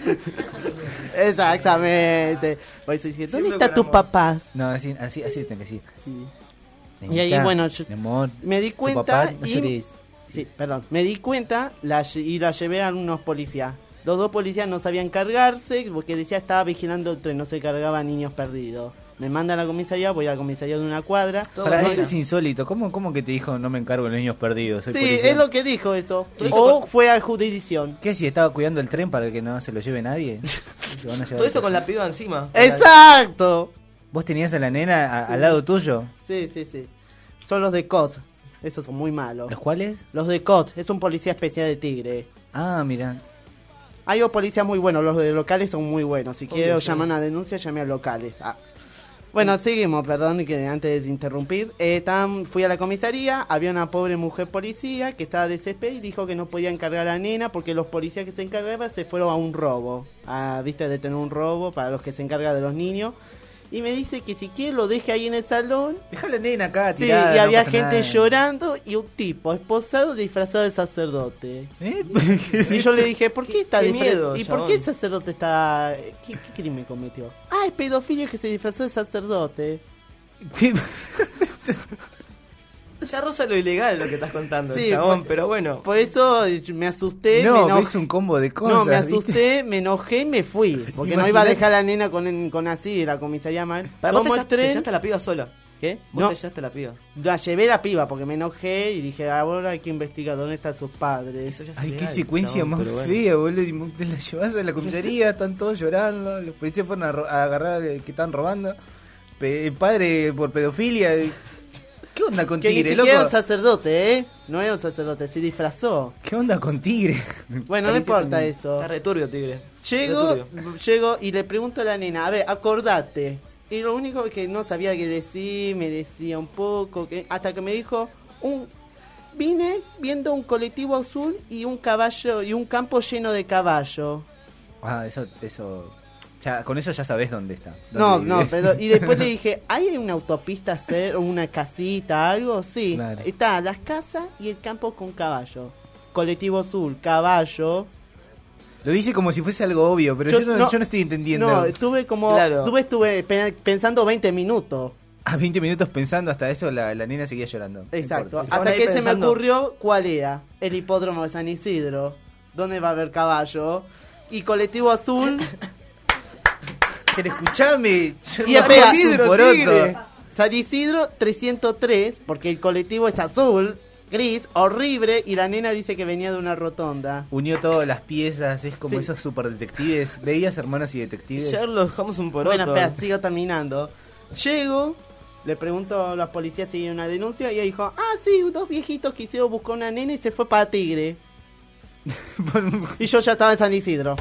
Exactamente. Por eso dice, ¿dónde Siempre están con tus amor. papás? No, así, así, así tengo que decir. Sí. Nenita, Y ahí, bueno, yo mi amor, me di tu cuenta papá, no y... llores. Sí, perdón. Me di cuenta la, lle- y la llevé a unos policías. Los dos policías no sabían cargarse porque decía estaba vigilando el tren, no se cargaba niños perdidos. Me mandan a la comisaría, voy a la comisaría de una cuadra. Para esto es insólito. ¿Cómo, ¿Cómo que te dijo no me encargo de los niños perdidos? Soy Sí, policía"? es lo que dijo eso. ¿Todo eso O con- fue a jurisdicción. ¿Qué si estaba cuidando el tren para que no se lo lleve nadie? Se van a llevar Todo eso el con tren. la piba encima. ¡Exacto! ¿Vos tenías a la nena a- Sí. al lado tuyo? Sí, sí, sí. Son los de C O T. Esos son muy malos. ¿Los cuales? Los de C O T. Es un policía especial de Tigre. Ah, mira. Hay dos policías muy buenos. Los de locales son muy buenos. Si Obvio, quiero sí. llamar a una denuncia, llame a locales. Ah. Bueno, seguimos, perdón, que antes de interrumpir. Eh, tam- fui a la comisaría, había una pobre mujer policía que estaba desesperada y dijo que no podía encargar a la nena porque los policías que se encargaban se fueron a un robo. A, viste, de tener un robo para los que se encargan de los niños. Y me dice que si quiere lo deje ahí en el salón. Deja la nena acá Sí, tirada. y no había pasa gente nada. llorando y un tipo esposado disfrazado de sacerdote. ¿Eh? Y yo le dije, ¿por qué está qué disfra- miedo, ¿Y por chabón. qué el sacerdote está... ¿Qué, qué crimen cometió? Ah, es pedofilia que se disfrazó de sacerdote. Ya roza lo ilegal lo que estás contando, Sí, chabón, por- pero bueno. Por eso me asusté. No, me me enojé. hizo un combo de cosas. No, me ¿viste? asusté, me enojé y me fui. Porque no Imaginate- iba a dejar a la nena con, con así, la comisaría mal. Para vos te Tomo el llevaste- te tren. llevaste a la piba sola. ¿Qué? Vos No, te llevaste a la piba. la llevé la piba porque me enojé y dije, ahora hay que investigar dónde están sus padres. Eso ya es Ay, qué ilegal, secuencia chabón, más pero bueno. fea, boludo. Y Te la llevas a la comisaría, están todos llorando. Los policías fueron a, ro- a agarrar al que están robando. Pe- el padre por pedofilia. ¿Qué onda con Que ni Tigre, siquiera era loco? un sacerdote, ¿eh? No era un sacerdote, se disfrazó. ¿Qué onda con Tigre? Bueno, no Parecía importa también. eso. Está returbio, tigre. Llego, Returbio. llego y le pregunto a la nena, a ver, acordate. Y lo único que no sabía qué decir, me decía un poco, que hasta que me dijo, un vine viendo un colectivo azul y un caballo y un campo lleno de caballo. Ah, eso, eso. Ya, con eso ya sabes dónde está. No, dónde no, vive. pero y después le dije, ¿hay una autopista cerca, una casita, algo? Sí, Claro. está las casas y el campo con caballo. Colectivo azul, caballo. Lo dice como si fuese algo obvio, pero yo, no, yo no estoy entendiendo. No, estuve como, Claro. estuve, estuve pe- pensando veinte minutos. A veinte minutos pensando hasta eso, la, la nena seguía llorando. No Exacto. importa. Hasta que se me ocurrió cuál era. El hipódromo de San Isidro. ¿Dónde va a haber caballo? Y colectivo azul. Pero escuchame. Yo Y no espera, San Isidro, poroto. Tigre. San Isidro trescientos tres, porque el colectivo es azul, gris, horrible, y la nena dice que venía de una rotonda. Unió todas las piezas, es como Sí. esos super detectives. ¿Veías Hermanos y Detectives? Bueno, espera, sigo terminando. Llego Le preguntó a la policía si había una denuncia y ella dijo, ah, sí, dos viejitos quisieron buscar una nena y se fue para Tigre. Y yo ya estaba en San Isidro.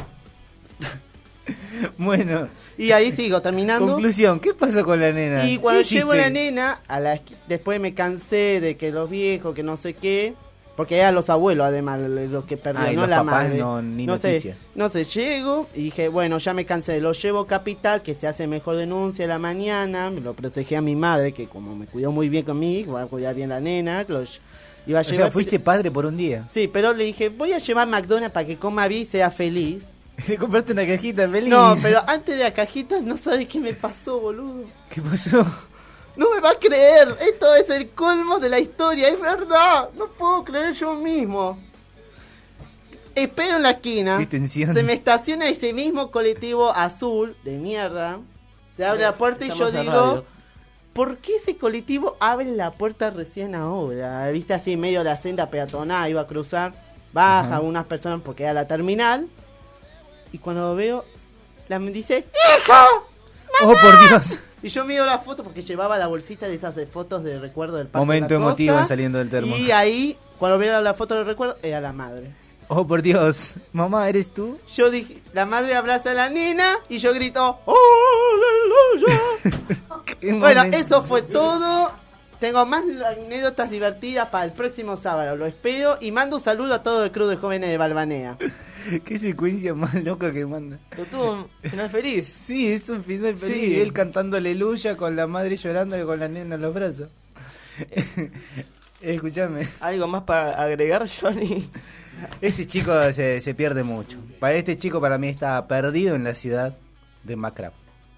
Bueno. Y ahí sigo, terminando. Conclusión, ¿qué pasó con la nena? Y cuando ¿Qué llevo a la hiciste? nena, a la esqui- después me cansé de que los viejos, que no sé qué, porque eran los abuelos además los que perdieron, Ah, y no los la papás madre. no, ni no sé, noticia. no sé, llego y dije, bueno, ya me cansé, lo llevo a Capital, que se hace mejor denuncia a la mañana, me lo protegí a mi madre, que como me cuidó muy bien conmigo, voy a cuidar bien a la nena, los iba a O sea, llevar... fuiste padre por un día. Sí, pero le dije, voy a llevar McDonald's para que coma bien y sea feliz. Le compraste una cajita feliz. No, pero antes de la cajita no sabes qué me pasó, boludo. ¿Qué pasó? No me va a creer, esto es el colmo de la historia, es verdad, no puedo creer yo mismo. Espero en la esquina, Qué tensión. se me estaciona ese mismo colectivo azul de mierda, se abre la puerta y yo Estamos en digo, radio. ¿por qué ese colectivo abre la puerta recién ahora? Viste así medio la senda peatonal, iba a cruzar, baja Ajá. algunas personas porque era la terminal, y cuando lo veo, la me dice, ¡hijo! ¡Oh, por Dios! Y yo miro la foto porque llevaba la bolsita de esas de fotos de recuerdo del parque Momento de la emotivo Costa, en saliendo del termo. Y ahí, cuando veo la foto de recuerdo, era la madre. ¡Oh, por Dios! Mamá, ¿eres tú? Yo dije, la madre abraza a la nena y yo grito, ¡aleluya! Qué Bueno, momento. eso fue todo. Tengo más anécdotas divertidas para el próximo sábado, lo espero. Y mando un saludo a todo el crew de jóvenes de Balvanea. Qué secuencia más loca que manda. Pero tuvo un final feliz. Sí, es un final feliz. Sí. Él cantando aleluya con la madre llorando y con la nena en los brazos. Escúchame. ¿Algo más para agregar, Johnny? Este chico se, se pierde mucho. Para este chico, para mí, está perdido en la ciudad de Macrap.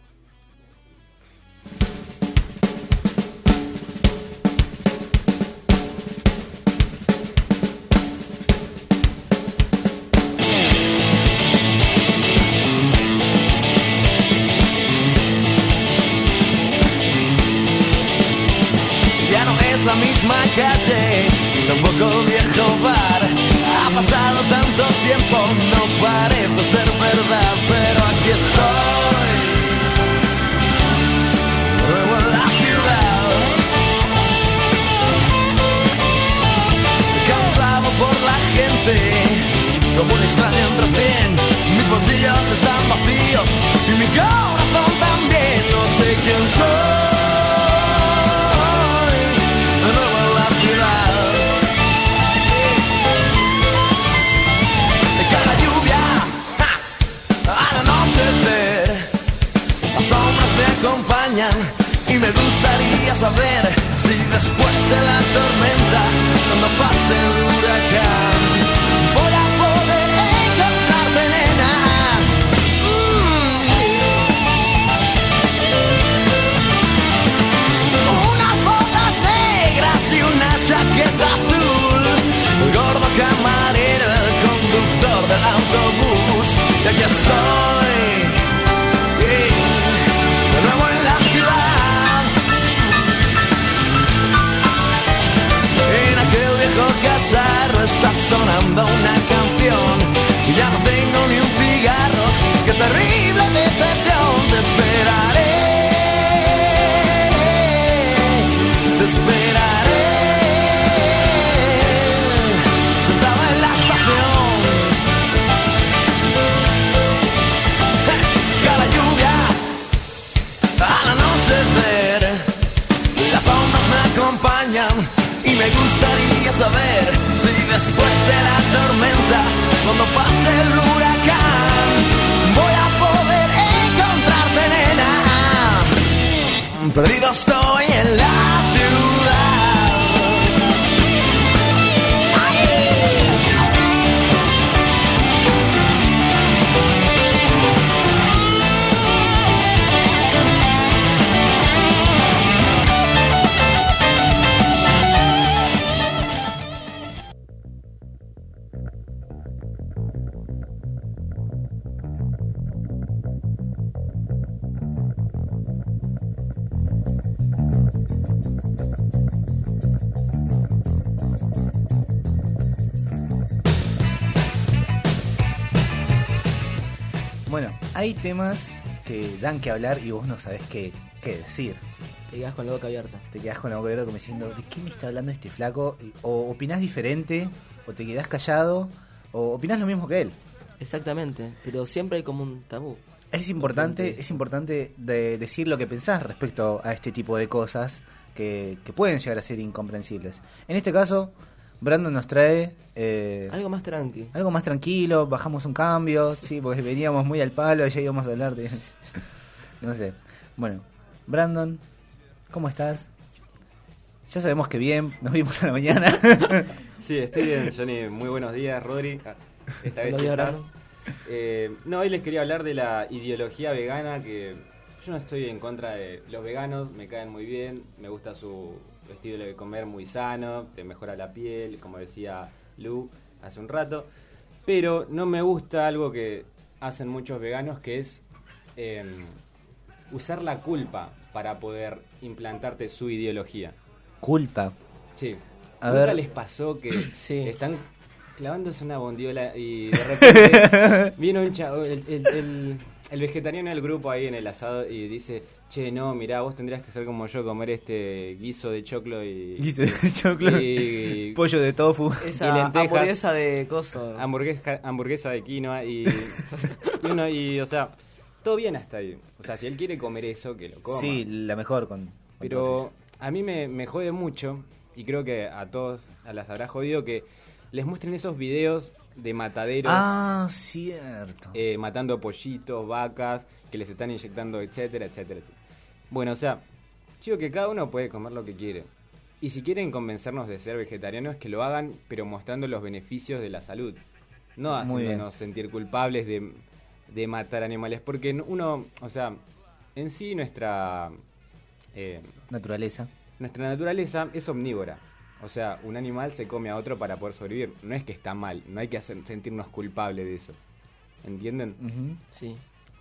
Ya no es la misma calle, tampoco viejo bar. Ha pasado tanto tiempo, no parece ser verdad, pero aquí estoy, nuevo en la ciudad, cansado por la gente, como un extraño entre cien. Mis bolsillos están vacíos y mi corazón también. No sé quién soy. De nuevo en la ciudad, de cada lluvia ja, al anochecer, las sombras me acompañan y me gustaría saber si después de la tormenta, cuando pase el huracán, voy a poder encontrarte, nena. Chaqueta azul, el gordo camarero, el conductor del autobús. Y aquí estoy, sí, de nuevo en la ciudad, en aquel viejo cacharro está sonando una canción y ya no tengo ni un cigarro. Qué terrible decepción. Te esperaré, te esperaré. Las sombras me acompañan y me gustaría saber si después de la tormenta, cuando pase el huracán, voy a poder encontrarte, nena. Perdido estoy en la ciudad. Bueno, hay temas que dan que hablar y vos no sabés qué, qué decir. Te quedás con la boca abierta. Te quedás con la boca abierta como diciendo, ¿de qué me está hablando este flaco? O opinás diferente, o te quedás callado, o opinás lo mismo que él. Exactamente, pero siempre hay como un tabú. Es importante, es importante de decir lo que pensás respecto a este tipo de cosas que, que pueden llegar a ser incomprensibles. En este caso, Brandon nos trae... Eh, algo más tranqui. Algo más tranquilo, bajamos un cambio, sí, porque veníamos muy al palo, ya íbamos a hablar de... no sé. Bueno, Brandon, ¿cómo estás? Ya sabemos que bien, nos vimos a la mañana. Sí, estoy bien, Johnny. Muy buenos días, Rodri. Esta vez Buenos días, estás. Eh, no, hoy les quería hablar de la ideología vegana, que yo no estoy en contra de los veganos, me caen muy bien, me gusta su estilo de comer muy sano, te mejora la piel, como decía Lu hace un rato, pero no me gusta algo que hacen muchos veganos, que es eh, usar la culpa para poder implantarte su ideología. Culpa. Sí. A ¿Nunca ver. les pasó que Sí. están clavándose una bondiola y de repente vino un chavo, el, el, el, el vegetariano del grupo ahí en el asado y dice, che, no, mirá, vos tendrías que ser como yo, comer este guiso de choclo y... Guiso de choclo, y, pollo de tofu. Esa y lentejas, hamburguesa de coso. hamburguesa, hamburguesa de quinoa y, y uno, y o sea, todo bien hasta ahí. O sea, si él quiere comer eso, que lo coma. Sí, la mejor con... con Pero a mí me, me jode mucho, y creo que a todos a las habrá jodido, que les muestren esos videos de mataderos. Ah, cierto. Eh, matando pollitos, vacas, que les están inyectando, etcétera, etcétera, etcétera. Bueno, o sea, digo que cada uno puede comer lo que quiere. Y si quieren convencernos de ser vegetarianos, que lo hagan, pero mostrando los beneficios de la salud. No Muy bien. haciéndonos sentir culpables de, de matar animales. Porque uno, o sea, en sí nuestra... Eh, Naturaleza. Nuestra naturaleza es omnívora. O sea, un animal se come a otro para poder sobrevivir. No es que está mal, no hay que hacer, sentirnos culpables de eso. ¿Entienden? Uh-huh. Sí.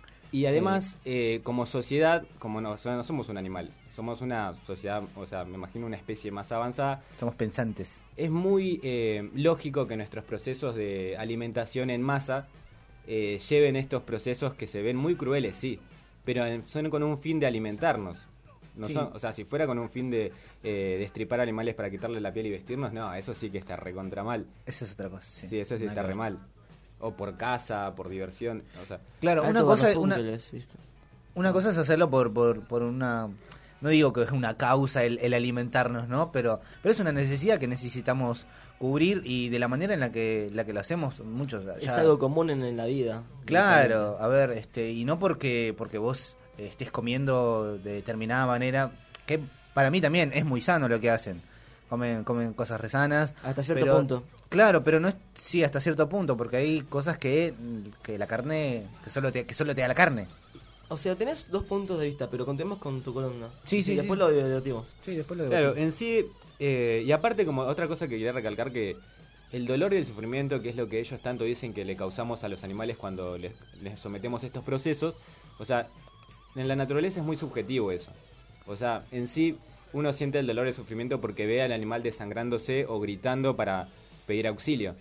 Y además, eh, como sociedad, como no, o sea, no somos un animal, somos una sociedad, o sea, me imagino una especie más avanzada. Somos pensantes. Es muy eh, lógico que nuestros procesos de alimentación en masa eh, lleven estos procesos que se ven muy crueles, sí, pero son con un fin de alimentarnos. No Sí. son, o sea, si fuera con un fin de eh, destripar animales para quitarle la piel y vestirnos, no, eso sí que está recontra mal. Eso es otra cosa, sí. Sí, eso sí Nada está que re ver. mal. O por caza, por diversión, o sea. Claro, una Alto cosa, una, Garfunkel, ¿viste? una cosa es hacerlo por, por, por una... No digo que es una causa el, el alimentarnos, ¿no? Pero, pero es una necesidad que necesitamos cubrir y de la manera en la que, la que lo hacemos muchos... Es ya- algo común en, en la vida. Claro, a ver, este, y no porque porque vos estés comiendo de determinada manera, que para mí también es muy sano lo que hacen. Comen comen cosas resanas. Hasta cierto pero- punto. Claro, pero no es sí hasta cierto punto, porque hay cosas que que la carne que solo te que solo te da la carne. O sea, tenés dos puntos de vista, pero contemos con tu columna. Sí, Y sí, después sí. lo debatimos. Sí, después lo Claro, debatimos. en sí, eh, y aparte como otra cosa que quería recalcar, que el dolor y el sufrimiento, que es lo que ellos tanto dicen que le causamos a los animales cuando les, les sometemos a estos procesos, o sea, en la naturaleza es muy subjetivo eso. O sea, en sí uno siente el dolor y el sufrimiento porque ve al animal desangrándose o gritando para pedir auxilio.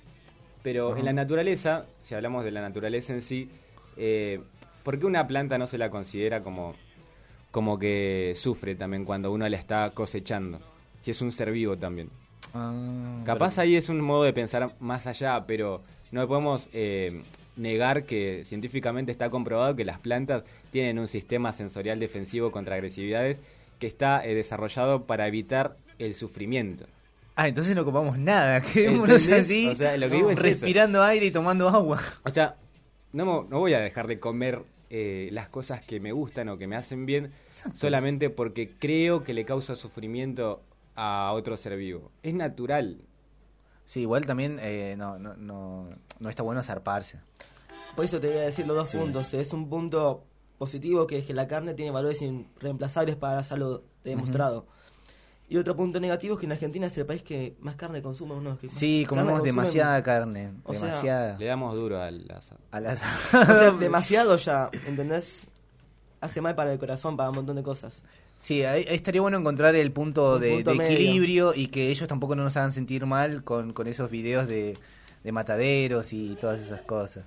Pero Ajá. en la naturaleza, si hablamos de la naturaleza en sí, eh, ¿por qué una planta no se la considera como, como que sufre también cuando uno la está cosechando? Que es un ser vivo también. Ah, Capaz pero- ahí es un modo de pensar más allá, pero no podemos eh, negar que científicamente está comprobado que las plantas tienen un sistema sensorial defensivo contra agresividades que está eh, desarrollado para evitar el sufrimiento. Ah, entonces no comamos nada, quedémonos ¿Entendés? así, O sea, lo que digo es eso. respirando aire y tomando agua. O sea, no, mo- no voy a dejar de comer eh, las cosas que me gustan o que me hacen bien solamente porque creo que le causa sufrimiento a otro ser vivo. Es natural. Sí, igual también eh, no, no, no, no está bueno zarparse. Por eso te voy a decir los dos Sí. puntos. Es un punto positivo, que es que la carne tiene valores irreemplazables para la salud, demostrado. Y otro punto negativo es que en Argentina es el país que más carne consume. Uno, que más Sí, carne comemos consume. demasiada carne, O sea, demasiada. Le damos duro al asado. A las... O sea, demasiado ya, ¿entendés? Hace mal para el corazón, para un montón de cosas. Sí, ahí, ahí estaría bueno encontrar el punto Un de, punto de medio. equilibrio y que ellos tampoco no nos hagan sentir mal con, con esos videos de, de mataderos y todas esas cosas.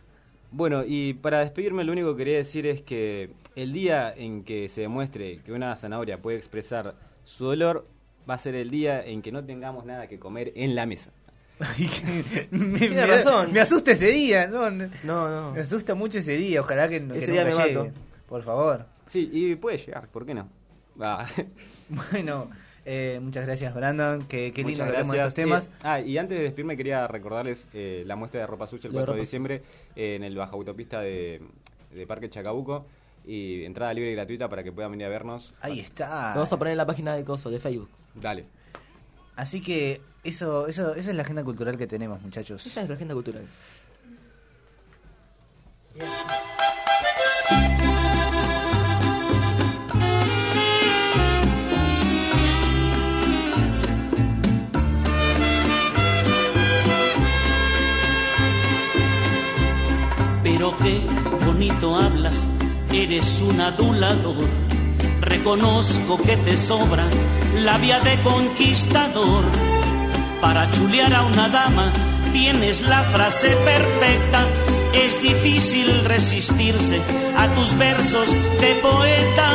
Bueno, y para despedirme lo único que quería decir es que el día en que se demuestre que una zanahoria puede expresar su dolor va a ser el día en que no tengamos nada que comer en la mesa. me, Tiene me- razón. me asusta ese día, ¿no? No, no. Me asusta mucho ese día, ojalá que, que Ese día nunca me llegue. mato. Por favor. Sí, y puede llegar, ¿por qué no? Ah. Bueno, eh, muchas gracias Brandon, que qué lindo Muchas que hablemos de estos gracias. temas. Eh, ah, y antes de despedirme quería recordarles eh, la muestra de ropa sucia el Lo de cuatro de ropa diciembre eh, en el Baja Autopista de, de Parque Chacabuco. Y entrada libre y gratuita para que puedan venir a vernos. Ahí está. Lo vamos a poner en la página de Coso, de Facebook. Dale. Así que eso, eso, esa es la agenda cultural que tenemos, muchachos. Esa es la agenda cultural. Pero qué bonito hablas, eres un adulador. Reconozco que te sobra la vía de conquistador. Para chulear a una dama tienes la frase perfecta. Es difícil resistirse a tus versos de poeta.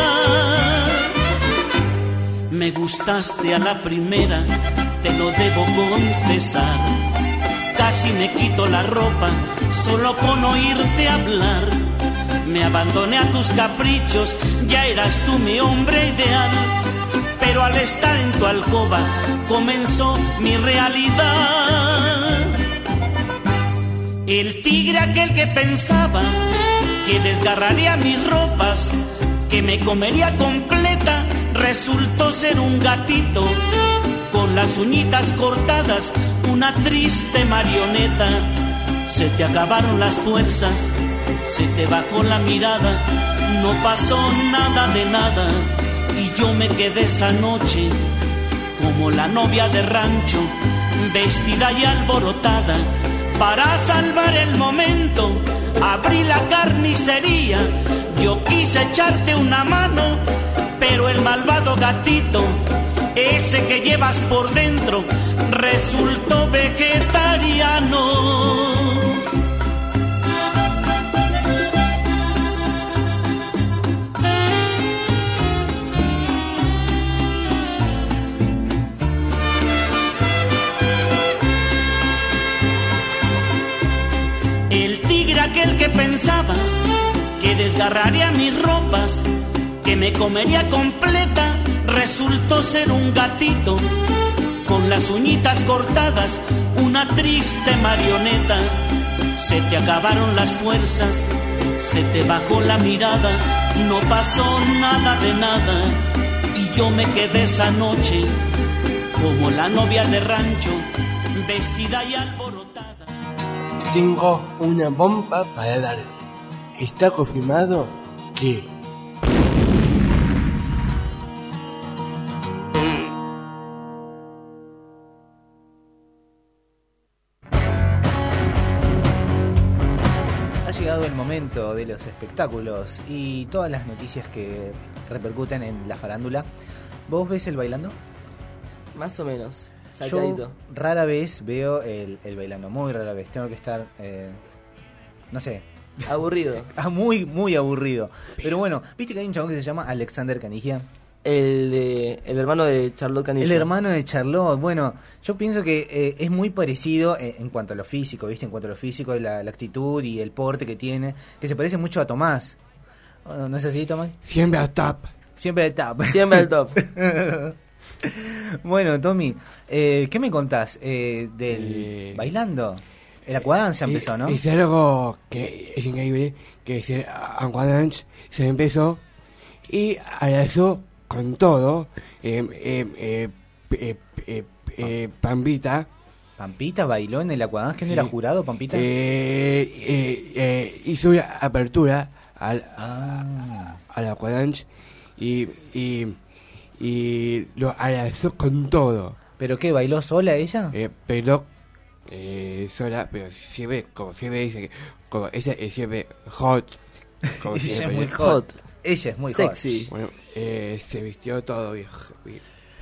Me gustaste a la primera, te lo debo confesar. Casi me quito la ropa solo con oírte hablar. Me abandoné a tus caprichos, ya eras tú mi hombre ideal. Pero al estar en tu alcoba comenzó mi realidad. El tigre aquel que pensaba que desgarraría mis ropas, que me comería completa, resultó ser un gatito con las uñitas cortadas, una triste marioneta. Se te acabaron las fuerzas, se te bajó la mirada, no pasó nada de nada, y yo me quedé esa noche como la novia de rancho, vestida y alborotada. Para salvar el momento, abrí la carnicería, yo quise echarte una mano, pero el malvado gatito, ese que llevas por dentro, resultó vegetariano. El tigre aquel que pensaba que desgarraría mis ropas, que me comería completa, resultó ser un gatito con las uñitas cortadas, una triste marioneta. Se te acabaron las fuerzas, se te bajó la mirada, no pasó nada de nada, y yo me quedé esa noche como la novia de rancho, vestida y alborotada. Tengo una bomba para darle. Está confirmado que Ha llegado el momento de los espectáculos y todas las noticias que repercuten en la farándula. ¿Vos ves el bailando? Más o menos. Yo Saltadito. rara vez veo el, el bailando, muy rara vez. Tengo que estar, eh, no sé. Aburrido. Ah, muy, muy aburrido. Pero bueno, ¿viste que hay un chabón que se llama Alexander Canigia? El, de, el hermano de Charlotte Canilla. El hermano de Charlotte. Bueno, yo pienso que eh, es muy parecido eh, en cuanto a lo físico, ¿viste? En cuanto a lo físico, la, la actitud y el porte que tiene, que se parece mucho a Tomás. ¿No ¿No es así, Tomás? siempre al top. Siempre al top. Siempre al top. Bueno, Tommy, eh, ¿qué me contás eh, del Eh, bailando? El Aquadance ya empezó, ¿no? Es algo que es increíble, que es el Aquadance se empezó y arrasó con todo. Eh, eh, eh, eh, eh, eh, Pampita. ¿Pampita bailó en el Aquadance? ¿Quién Sí. era jurado, Pampita? Eh, eh, eh, hizo una apertura al, Ah. al Aquadance y, y, y lo arrasó con todo. ¿Pero qué, bailó sola ella? Eh, pero eh, sola, pero siempre, como siempre dice, que como ella es siempre hot. Como Ella es siempre, muy ¿no? hot. Ella es muy Sexy. hot. Bueno, eh, se vistió todo viejo.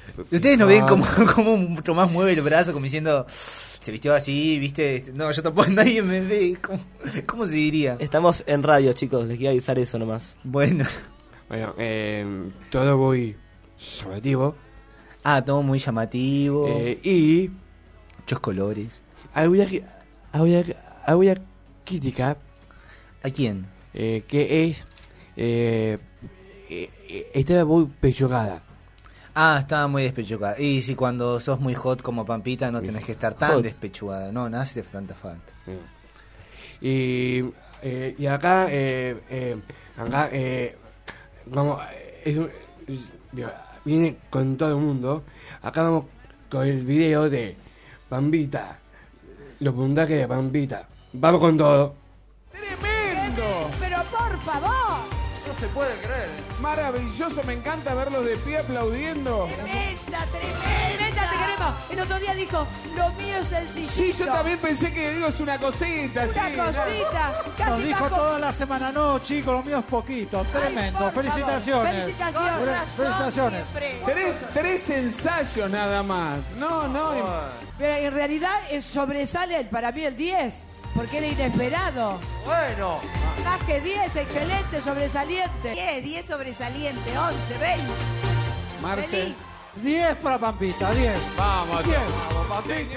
Ustedes no ven cómo, cómo Tomás mueve el brazo como diciendo, se vistió así, viste. No, yo tampoco, nadie me ve. ¿Cómo, cómo se diría? Estamos en radio, chicos, les quiero avisar eso nomás. Bueno. Bueno, eh, todo muy llamativo. Ah, todo muy llamativo. Eh, y... muchos colores. Alguna, alguna, alguna crítica. ¿A quién? Eh, que es... Eh, eh, estaba muy pechugada. Ah, estaba muy despechugada. Y si cuando sos muy hot como Pampita no tenés que estar tan hot. Despechugada. No, nada hace tanta falta. Y, eh, y acá, eh, eh, acá, eh, vamos, es un, es, viene con todo el mundo. Acá vamos con el video de Pampita. Los puntajes de Pampita. Vamos con todo. ¡Tremendo! Pero por favor. No se puede creer. Maravilloso, me encanta verlos de pie aplaudiendo. Tremenda, tremenda, te queremos. El otro día dijo, lo mío es sencillito. Sí, yo también pensé que digo es una cosita. Una sí, cosita. No. Casi Nos dijo bajo. toda la semana, no chicos, lo mío es poquito. Tremendo, Ay, felicitaciones. Felicitaciones. Fe- Felicitaciones. Tres, tres ensayos nada más. No, no. Pero en realidad eh, sobresale el, para mí el diez. Porque era inesperado. Bueno. Más que diez, excelente, sobresaliente. diez, diez sobresaliente, once, veinte. Marce. diez para Pampita, diez. Vamos, diez. vamos, Pampita.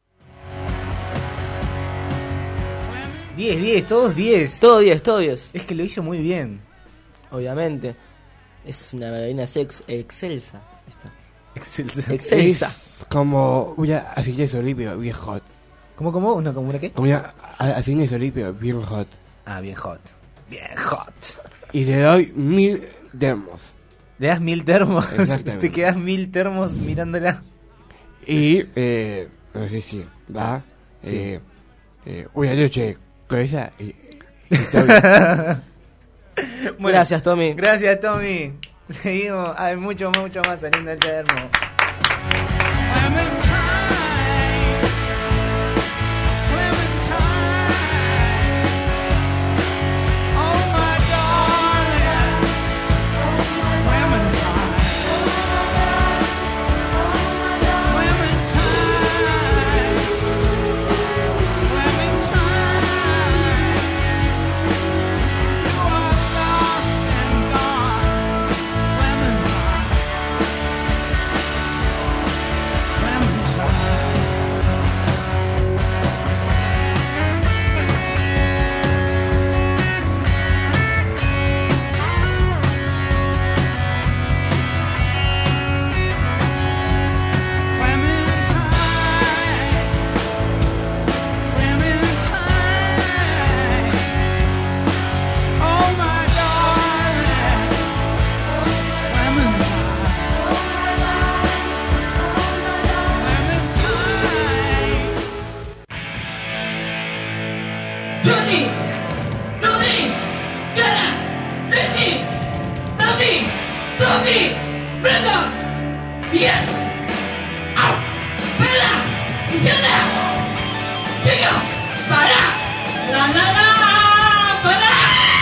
diez, diez, todos diez. Todo diez, todo diez. Es que lo hizo muy bien. Obviamente. Es una bailarina sex excelsa. Esta. Excelsa. Excelsa. Es como una Asignes Olivio bien hot. ¿Cómo, cómo? ¿Una, como una qué? Como una Asignes Olivio bien hot. Ah, bien hot. Bien hot. Y le doy mil termos. ¿Le das mil termos? Exactamente. Te quedas mil termos mirándola. Y, eh, no sé si va, Sí. eh, eh, una noche con ella y, y está bien. Bueno, Gracias, Tommy. Gracias, Tommy. Seguimos. Hay mucho, mucho más saliendo del termo. Johnny, Rudy, Clara, Betty, Tommy, Tommy, Brandon, Bien, Au, Bella, Yada, Chico, para, la la la, para.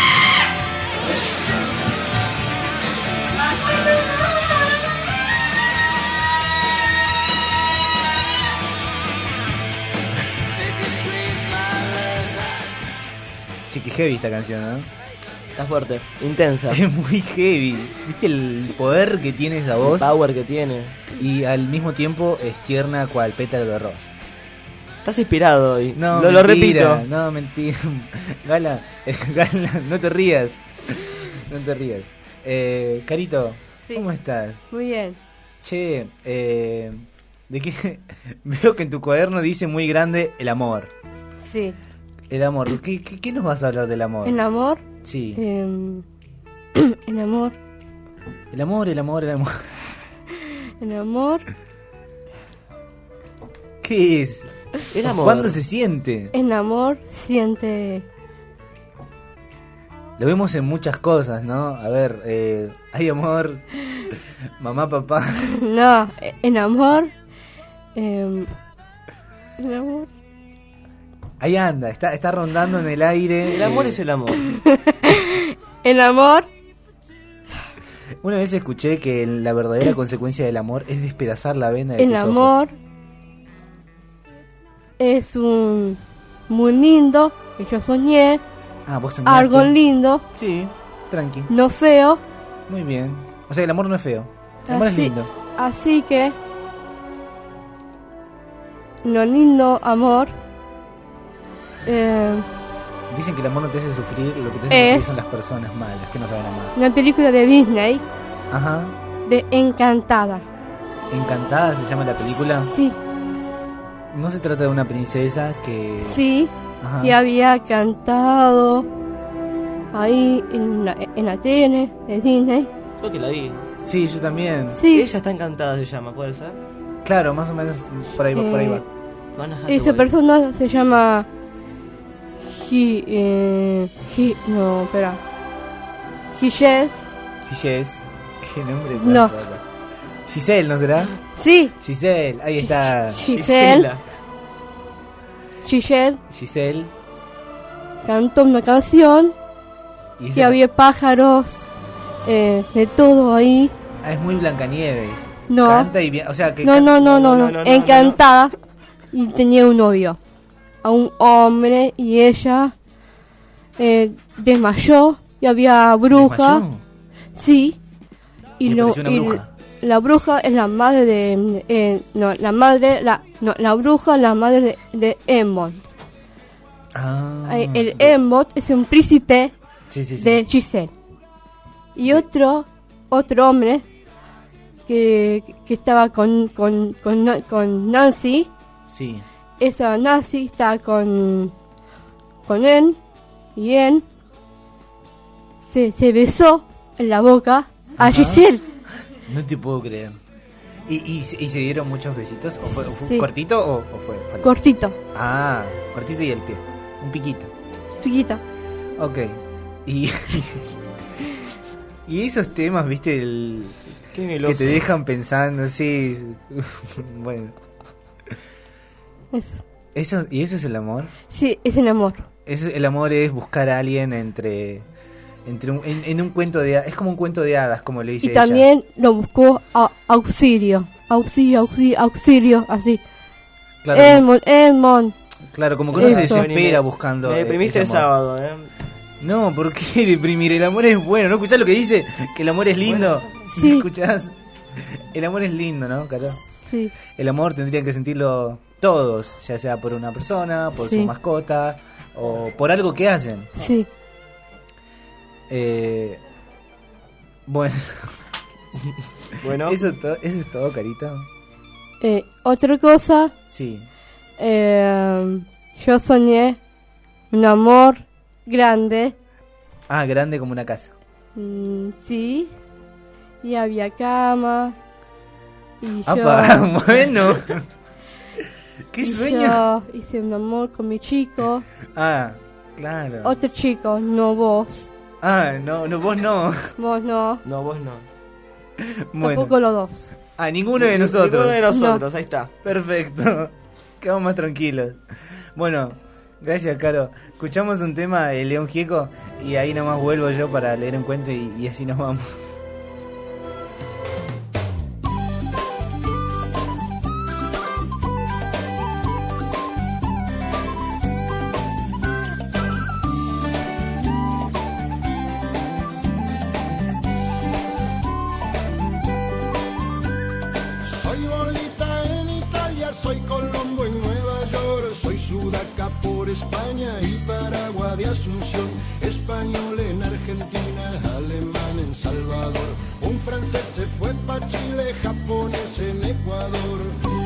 Chiqui heavy esta canción, ¿no? Está fuerte, intensa. Es muy heavy. ¿Viste el poder que tiene esa voz? El power que tiene. Y al mismo tiempo es tierna cual pétalo de rosa. Estás inspirado hoy. No, lo, lo mentira, repito. No, mentira. Gala, eh, Gala, no te rías. No te rías. Eh, Carito, Sí. ¿cómo estás? Muy bien. Che, eh, ¿de qué? Veo que en tu cuaderno dice muy grande el amor. Sí. El amor. ¿Qué, qué, qué nos vas a hablar del amor? El amor. Sí. eh, el amor. El amor, el amor, el amor. El amor. ¿Qué es? El amor. ¿Cuándo se siente? El amor siente. Lo vemos en muchas cosas, ¿no? A ver, eh, hay amor, mamá, papá. No, el amor. eh, el amor. Ahí anda, está, está rondando en el aire. El amor eh, es el amor. El amor. Una vez escuché que la verdadera consecuencia del amor es despedazar la venda de El tus ojos. amor es un muy lindo, que yo soñé, Ah, vos soñaste. algo lindo, Sí, tranqui. no feo, Muy bien. O sea, el amor no es feo. El amor es Así- lindo. así que lo lindo amor eh, Dicen que el amor no te hace sufrir, lo que te hace Es- sufrir son las personas malas, que no saben amar. una película de Disney Ajá. de Encantada. Encantada se llama la película. Sí, No se trata de una princesa que... sí, Ajá. que había cantado ahí en la, en la tele de Disney. Yo que la vi. Sí, yo también. Sí. Ella está encantada, se llama, ¿puede ser? Claro, más o menos por ahí va. Por ahí va. Eh, Con Anne Hathaway. Esa persona se llama Gi, eh, Gi- no, espera. Giselle. Giselle. ¿Qué nombre? tan No. raro. Giselle, ¿no será? Sí, Giselle, ahí está. Giselle. Giselle Giselle. cantó una canción Y que esa- había pájaros, eh, de todo ahí. Ah, es muy Blancanieves. No. Canta y bien. O sea, que No, canta- no, no, no, no, encantada. Y tenía un novio, a un hombre, y ella eh, desmayó y había bruja. desmayó? Sí. Y, Y lo, apareció una y bruja. la bruja es la madre de eh, no, la madre la no, la bruja es la madre de, de Embot. Ah. Eh, el Embot es un príncipe Sí, sí, sí. de Giselle. Y otro otro hombre que, que estaba con, con, con, Na- con Nancy. Sí. Esa Nancy está con con él y él se, se besó en la boca a Ajá. Giselle. No te puedo creer. ¿Y, y, se- y se dieron muchos besitos? ¿O fue, o fue Sí. cortito o, o fue, fue- Cortito, Ah, cortito y el pie. Un piquito. chiquita. Ok. Y. y esos temas, viste, el, Qué que meloso. te dejan pensando, sí. Bueno. Eso, ¿Y eso es el amor? Sí, es el amor. Eso- el amor es buscar a alguien entre. entre un, en, en un cuento de hadas. Es como un cuento de hadas, como le dice Y ella. también lo buscó a, auxilio. Auxilio, auxilio, auxilio, así. Claro, Edmond, Edmond. Claro, como que uno se Eso. desespera buscando. Me eh, deprimiste ese el amor. sábado, ¿eh? No, ¿por qué deprimir? El amor es bueno. ¿No escuchás lo que dice? Que el amor es lindo. Sí. ¿No escuchás? El amor es lindo, ¿no, Caro? Sí. El amor tendrían que sentirlo todos, ya sea por una persona, por Sí. su mascota o por algo que hacen. Sí. Eh, bueno. Bueno. ¿Eso, to- ¿Eso es todo, Carito? Eh, otra cosa, Sí. eh, yo soñé un amor grande. Ah, grande como una casa. Mm, sí. Y había cama. Y yo, ¡Apa! Bueno. ¡Qué y sueño! yo hice un amor con mi chico. Ah, claro. Otro chico, no vos. Ah, no, no, vos no. Vos no. No, vos no. Bueno. Tampoco los dos. Ah, ninguno de Ni- nosotros. Ninguno de nosotros, ahí está. Perfecto. Quedamos más tranquilos. Bueno, gracias, Caro. Escuchamos un tema de León Gieco y ahí nomás vuelvo yo para leer un cuento y, y así nos vamos. Soy Bolita en Italia, soy Colombo en Nueva York, soy Sudaca por España y Paraguay de Asunción, español en Argentina, alemán en Salvador, un francés se fue pa' Chile, japonés en Ecuador.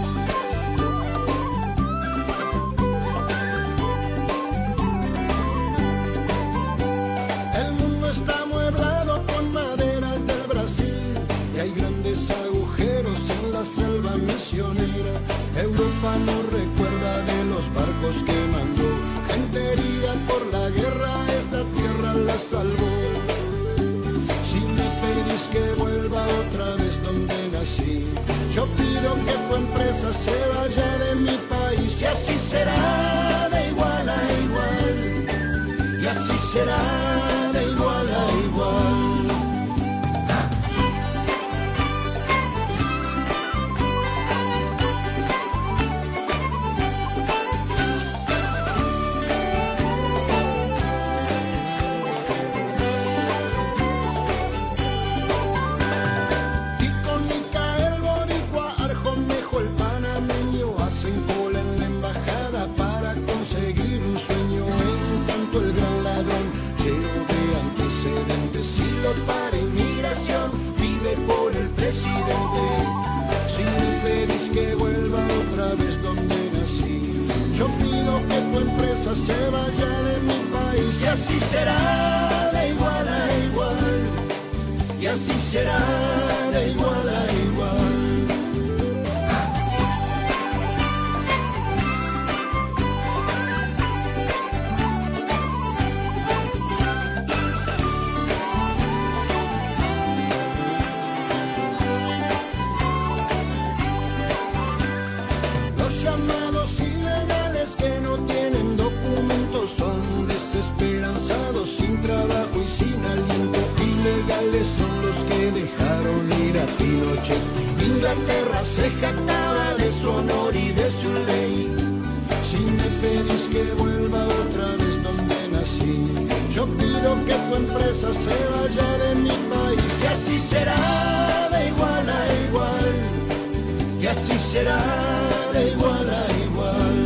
El mundo está amueblado con maderas del Brasil y hay grandes agujeros en la selva misionera. Europa no recuerda de los barcos que mandó, gente herida por la guerra, esta tierra la salvó. Si me pedís que vuelva otra vez donde nací, yo pido que tu empresa se vaya de mi país y así será de igual a igual. Y así será de igual a igual. será de igual a igual. Los llamados ilegales que no tienen documentos son desesperanzados, sin trabajo y sin aliento. Ilegales son los que dejaron ir a Pinochet. Inglaterra se jactaba de su honor y de su ley. Si me pedís que vuelva otra vez donde nací, yo pido que tu empresa se vaya de mi país. Y así será de igual a igual. Y así será de igual a igual.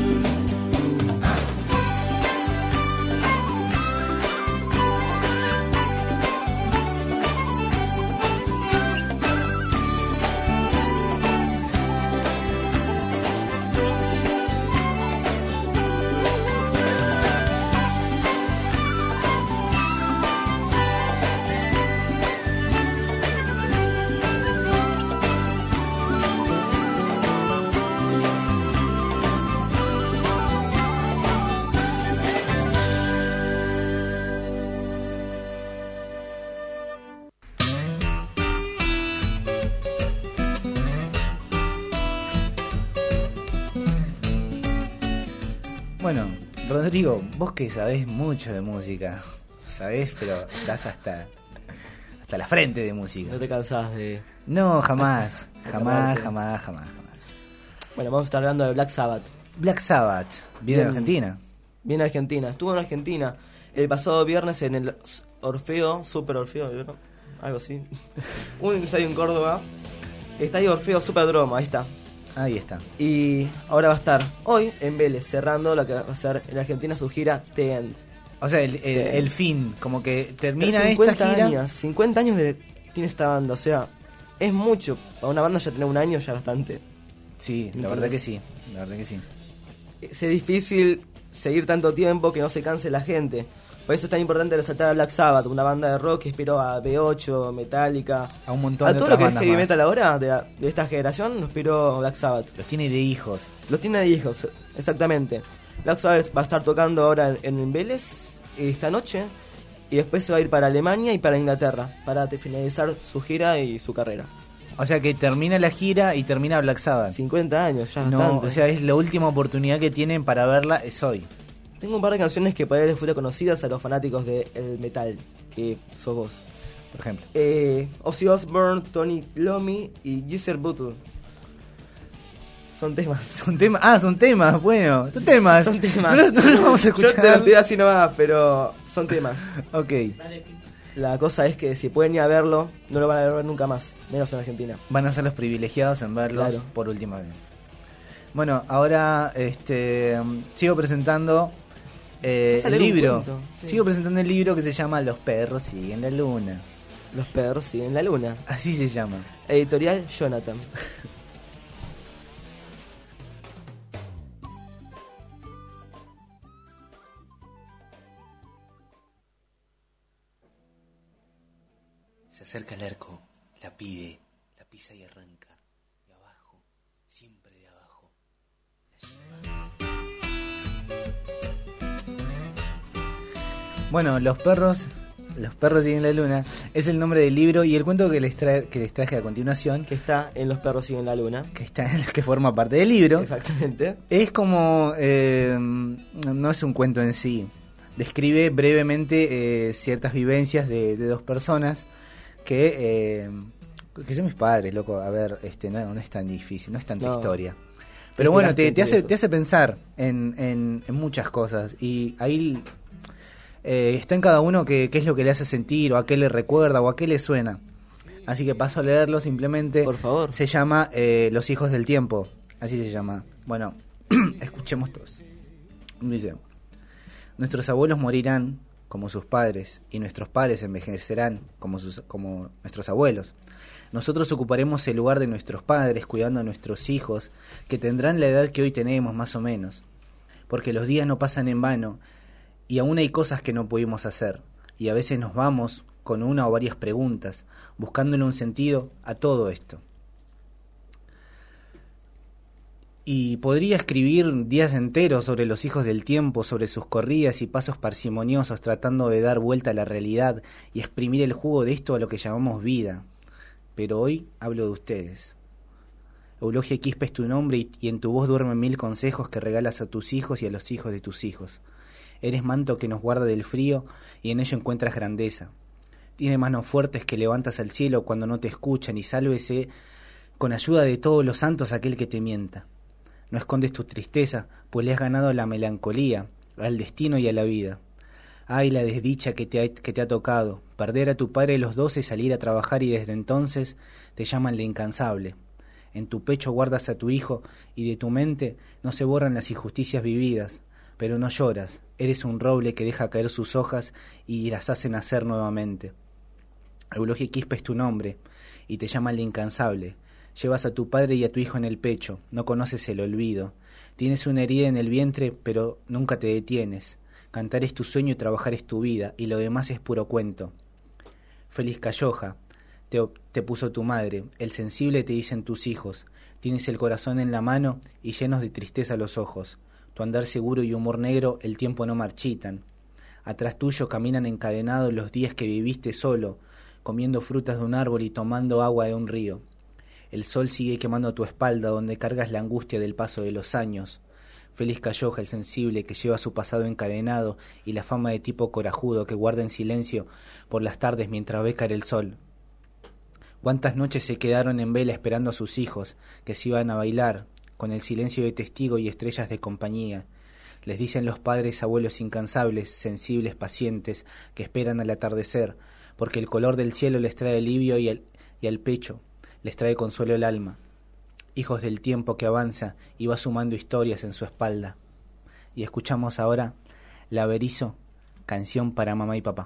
Bueno, Rodrigo, vos que sabés mucho de música, sabés, pero estás hasta hasta la frente de música. No te cansás de... No, jamás, jamás, Acabarte. jamás, jamás, jamás. Bueno, vamos a estar hablando de Black Sabbath. Black Sabbath, ¿viene de Argentina? Viene de Argentina. Estuvo en Argentina el pasado viernes en el Orfeo, Super Orfeo, ¿no? Algo así. Un estadio en Córdoba. Estadio Orfeo Superdrome, ahí está. Ahí está. Y ahora va a estar hoy en Vélez, cerrando lo que va a ser en Argentina su gira The End. O sea, el, el, The el End. fin, como que termina cincuenta esta gira. años, cincuenta años de, tiene esta banda, o sea, es mucho. Para una banda ya tener un año ya bastante. Sí, la verdad que sí, la verdad que sí. Es difícil seguir tanto tiempo que no se canse la gente. Por eso es tan importante resaltar a Black Sabbath, una banda de rock que inspiró a B ocho, Metallica, a un montón a de todo lo otras que es bandas heavy más. metal ahora de, la- de esta generación, lo inspiró Black Sabbath. Los tiene de hijos. Los tiene de hijos, exactamente. Black Sabbath va a estar tocando ahora en, en Vélez esta noche y después se va a ir para Alemania y para Inglaterra para te- finalizar su gira y su carrera. O sea que termina la gira y termina Black Sabbath. cincuenta años, ya No, bastante. o sea, es la última oportunidad que tienen para verla, es hoy. Tengo un par de canciones que por ahí les fueron conocidas a los fanáticos del metal, que sos vos. Por ejemplo. Eh, Ozzy Osbourne, Tony Iommi y Geezer Butler. Son temas. Son temas. Ah, son temas, bueno. Son temas. Son temas. No, no los vamos a escuchar. Yo te los digo así nomás, pero son temas. Ok. La cosa es que si pueden ir a verlo, no lo van a ver nunca más, menos en Argentina. Van a ser los privilegiados en verlos Claro. por última vez. Bueno, ahora este sigo presentando eh, Vas a el leer un libro. cuento, sí. Sigo presentando el libro que se llama Los perros siguen la luna. Los perros siguen la luna. Así se llama. Editorial Jonathan. Se acerca el arco, la pide, la pisa y arranca. De abajo, siempre de abajo. Bueno, Los perros Los perros siguen la luna es el nombre del libro y el cuento que les, tra- que les traje a continuación, que está en Los perros siguen la luna, que está en que forma parte del libro. Exactamente. Es como eh, no es un cuento en sí. Describe brevemente eh, ciertas vivencias de, de dos personas que eh, que son mis padres, loco. A ver, este no, no es tan difícil, no es tanta No. historia. Pero bueno, te, inspiraste te en hace eso. te hace pensar en, en, en muchas cosas y ahí eh, está en cada uno qué qué es lo que le hace sentir o a qué le recuerda o a qué le suena. Así que paso a leerlo simplemente. Por favor. Se llama eh, Los hijos del tiempo. Así se llama. Bueno, escuchemos todos. Dice: nuestros abuelos morirán como sus padres y nuestros padres envejecerán como, sus, como nuestros abuelos. Nosotros ocuparemos el lugar de nuestros padres cuidando a nuestros hijos que tendrán la edad que hoy tenemos más o menos. Porque los días no pasan en vano y aún hay cosas que no pudimos hacer y a veces nos vamos con una o varias preguntas, buscándole un sentido a todo esto. Y podría escribir días enteros sobre los hijos del tiempo, sobre sus corridas y pasos parsimoniosos, tratando de dar vuelta a la realidad y exprimir el jugo de esto a lo que llamamos vida. Pero hoy hablo de ustedes. Eulogia Quispe es tu nombre y, y en tu voz duermen mil consejos que regalas a tus hijos y a los hijos de tus hijos. Eres manto que nos guarda del frío y en ello encuentras grandeza. Tiene manos fuertes que levantas al cielo cuando no te escuchan y sálvese con ayuda de todos los santos aquel que te mienta. No escondes tu tristeza, pues le has ganado a la melancolía, al destino y a la vida. Ay, la desdicha que te ha, que te ha tocado, perder a tu padre a los doce, salir a trabajar y desde entonces te llaman la incansable. En tu pecho guardas a tu hijo y de tu mente no se borran las injusticias vividas, pero no lloras, eres un roble que deja caer sus hojas y las hace nacer nuevamente. Eulogia Quispe es tu nombre y te llaman la incansable. Llevas a tu padre y a tu hijo en el pecho, no conoces el olvido. Tienes una herida en el vientre, pero nunca te detienes. Cantar es tu sueño y trabajar es tu vida, y lo demás es puro cuento. Feliz Cayoja, te, te puso tu madre, el sensible te dicen tus hijos. Tienes el corazón en la mano y llenos de tristeza los ojos. Tu andar seguro y humor negro el tiempo no marchitan. Atrás tuyo caminan encadenados los días que viviste solo, comiendo frutas de un árbol y tomando agua de un río. El sol sigue quemando tu espalda donde cargas la angustia del paso de los años. Feliz Cayoja, el sensible que lleva su pasado encadenado y la fama de tipo corajudo que guarda en silencio por las tardes mientras ve caer el sol. Cuántas noches se quedaron en vela esperando a sus hijos que se iban a bailar con el silencio de testigo y estrellas de compañía. Les dicen los padres abuelos incansables, sensibles, pacientes, que esperan al atardecer, porque el color del cielo les trae alivio y, el, y al pecho les trae consuelo el alma. Hijos del tiempo que avanza y va sumando historias en su espalda. Y escuchamos ahora La Berizo, canción para mamá y papá.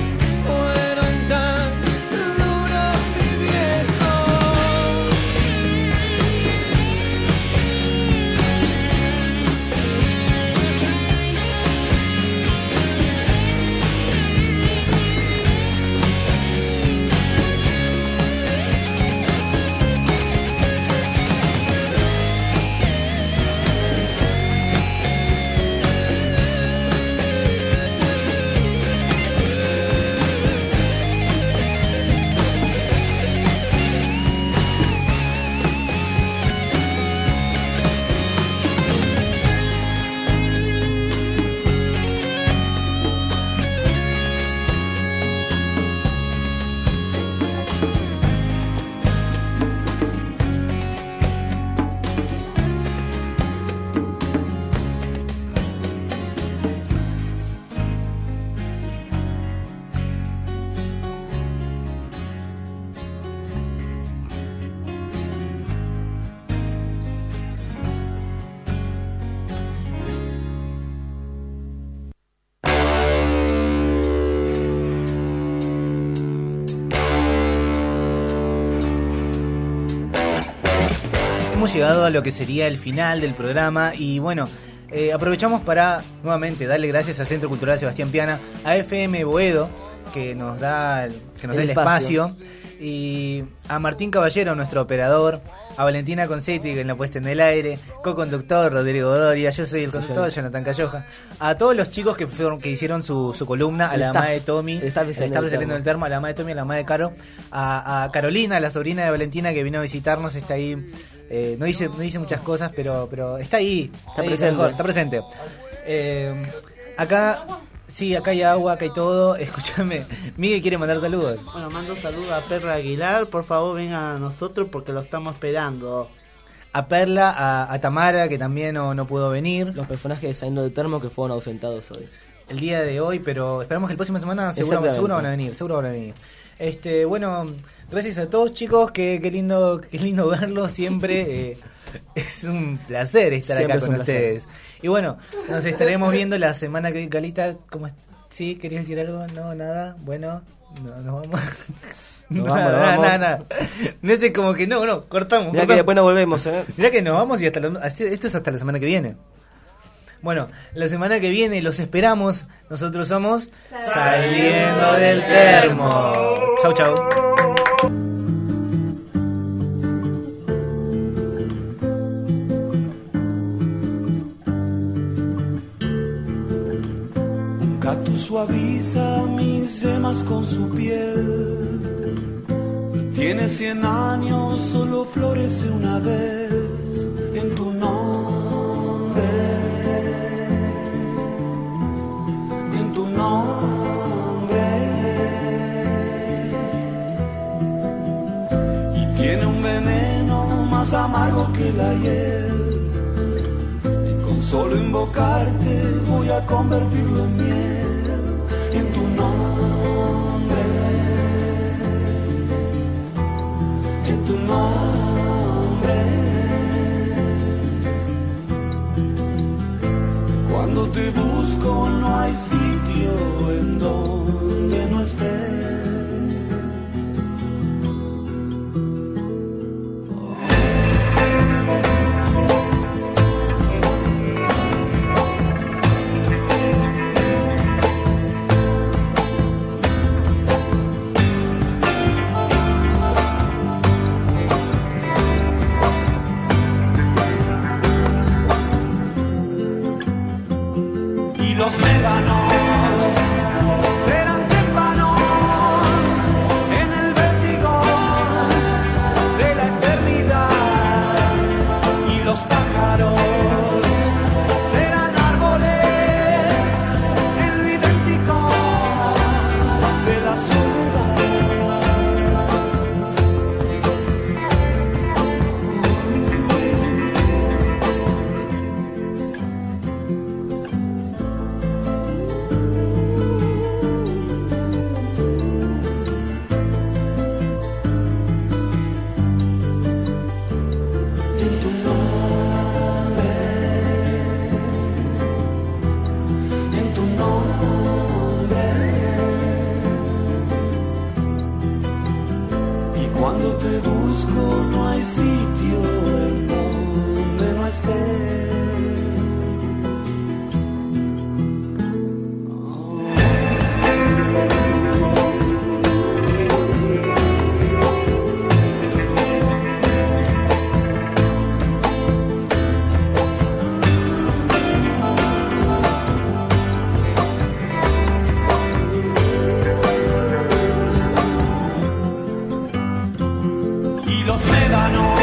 Fueron tan duros, mi viejo. hemos llegado a lo que sería el final del programa y bueno, eh, aprovechamos para nuevamente darle gracias al Centro Cultural Sebastián Piana, a F M Boedo, que nos da el, que nos El da el espacio. espacio, y a Martín Caballero, nuestro operador, a Valentina Concetti en la puesta en el aire, co-conductor Rodrigo Doria, yo soy el conductor, Jonathan Calloja, a todos los chicos que fueron, que hicieron su, su columna, a El la staff. mamá de Tommy, El staff el staff de Saliendo del Termo, a la mamá de Tommy, a la mamá de Caro, a, a Carolina, la sobrina de Valentina, que vino a visitarnos, está ahí, eh, no dice no dice muchas cosas, pero pero está ahí, está, Está ahí, presente. mejor, está presente. Eh, acá, sí, acá hay agua, acá hay todo. Escúchame, Miguel quiere mandar saludos. Bueno, mando saludos a Perla Aguilar, por favor venga a nosotros porque lo estamos esperando. A Perla, a, a Tamara, que también no, no pudo venir. Los personajes de Saliendo del Termo que fueron ausentados hoy. El día de hoy, pero esperamos que el próximo semana seguro, Exactamente. seguro van a venir, seguro van a venir. Este, bueno, gracias a todos chicos, qué, qué lindo, qué lindo verlos siempre. eh, es un placer estar Siempre acá es con un placer. ustedes. Y bueno, nos estaremos viendo la semana que viene. Calita, ¿cómo es? ¿Sí? ¿Querías decir algo? No, nada. Bueno, no, nos vamos. Nos nada, vamos, nos nada, vamos. nada, nada. Me hace como que no, no, cortamos. Mirá cortamos. que después nos volvemos, ¿eh? Mirá que nos vamos y hasta la- hasta- esto es hasta la semana que viene. Bueno, la semana que viene los esperamos. Nosotros somos Saliendo del Termo. Chau, chau. Un gato suaviza mis yemas con su piel. Tiene cien años, solo florece una vez en tu nombre. En tu nombre. Y tiene un veneno más amargo que la hiel. Con solo invocarte voy a convertirlo en miel en tu nombre, en tu nombre. Cuando te busco no hay sitio en donde no estés. Y los médanos serán témpanos en el vértigo de la eternidad. Y los pájaros serán árboles en lo idéntico de la en tu nombre, en tu nombre. Y cuando te busco no hay sitio en donde no estés. Y los médanos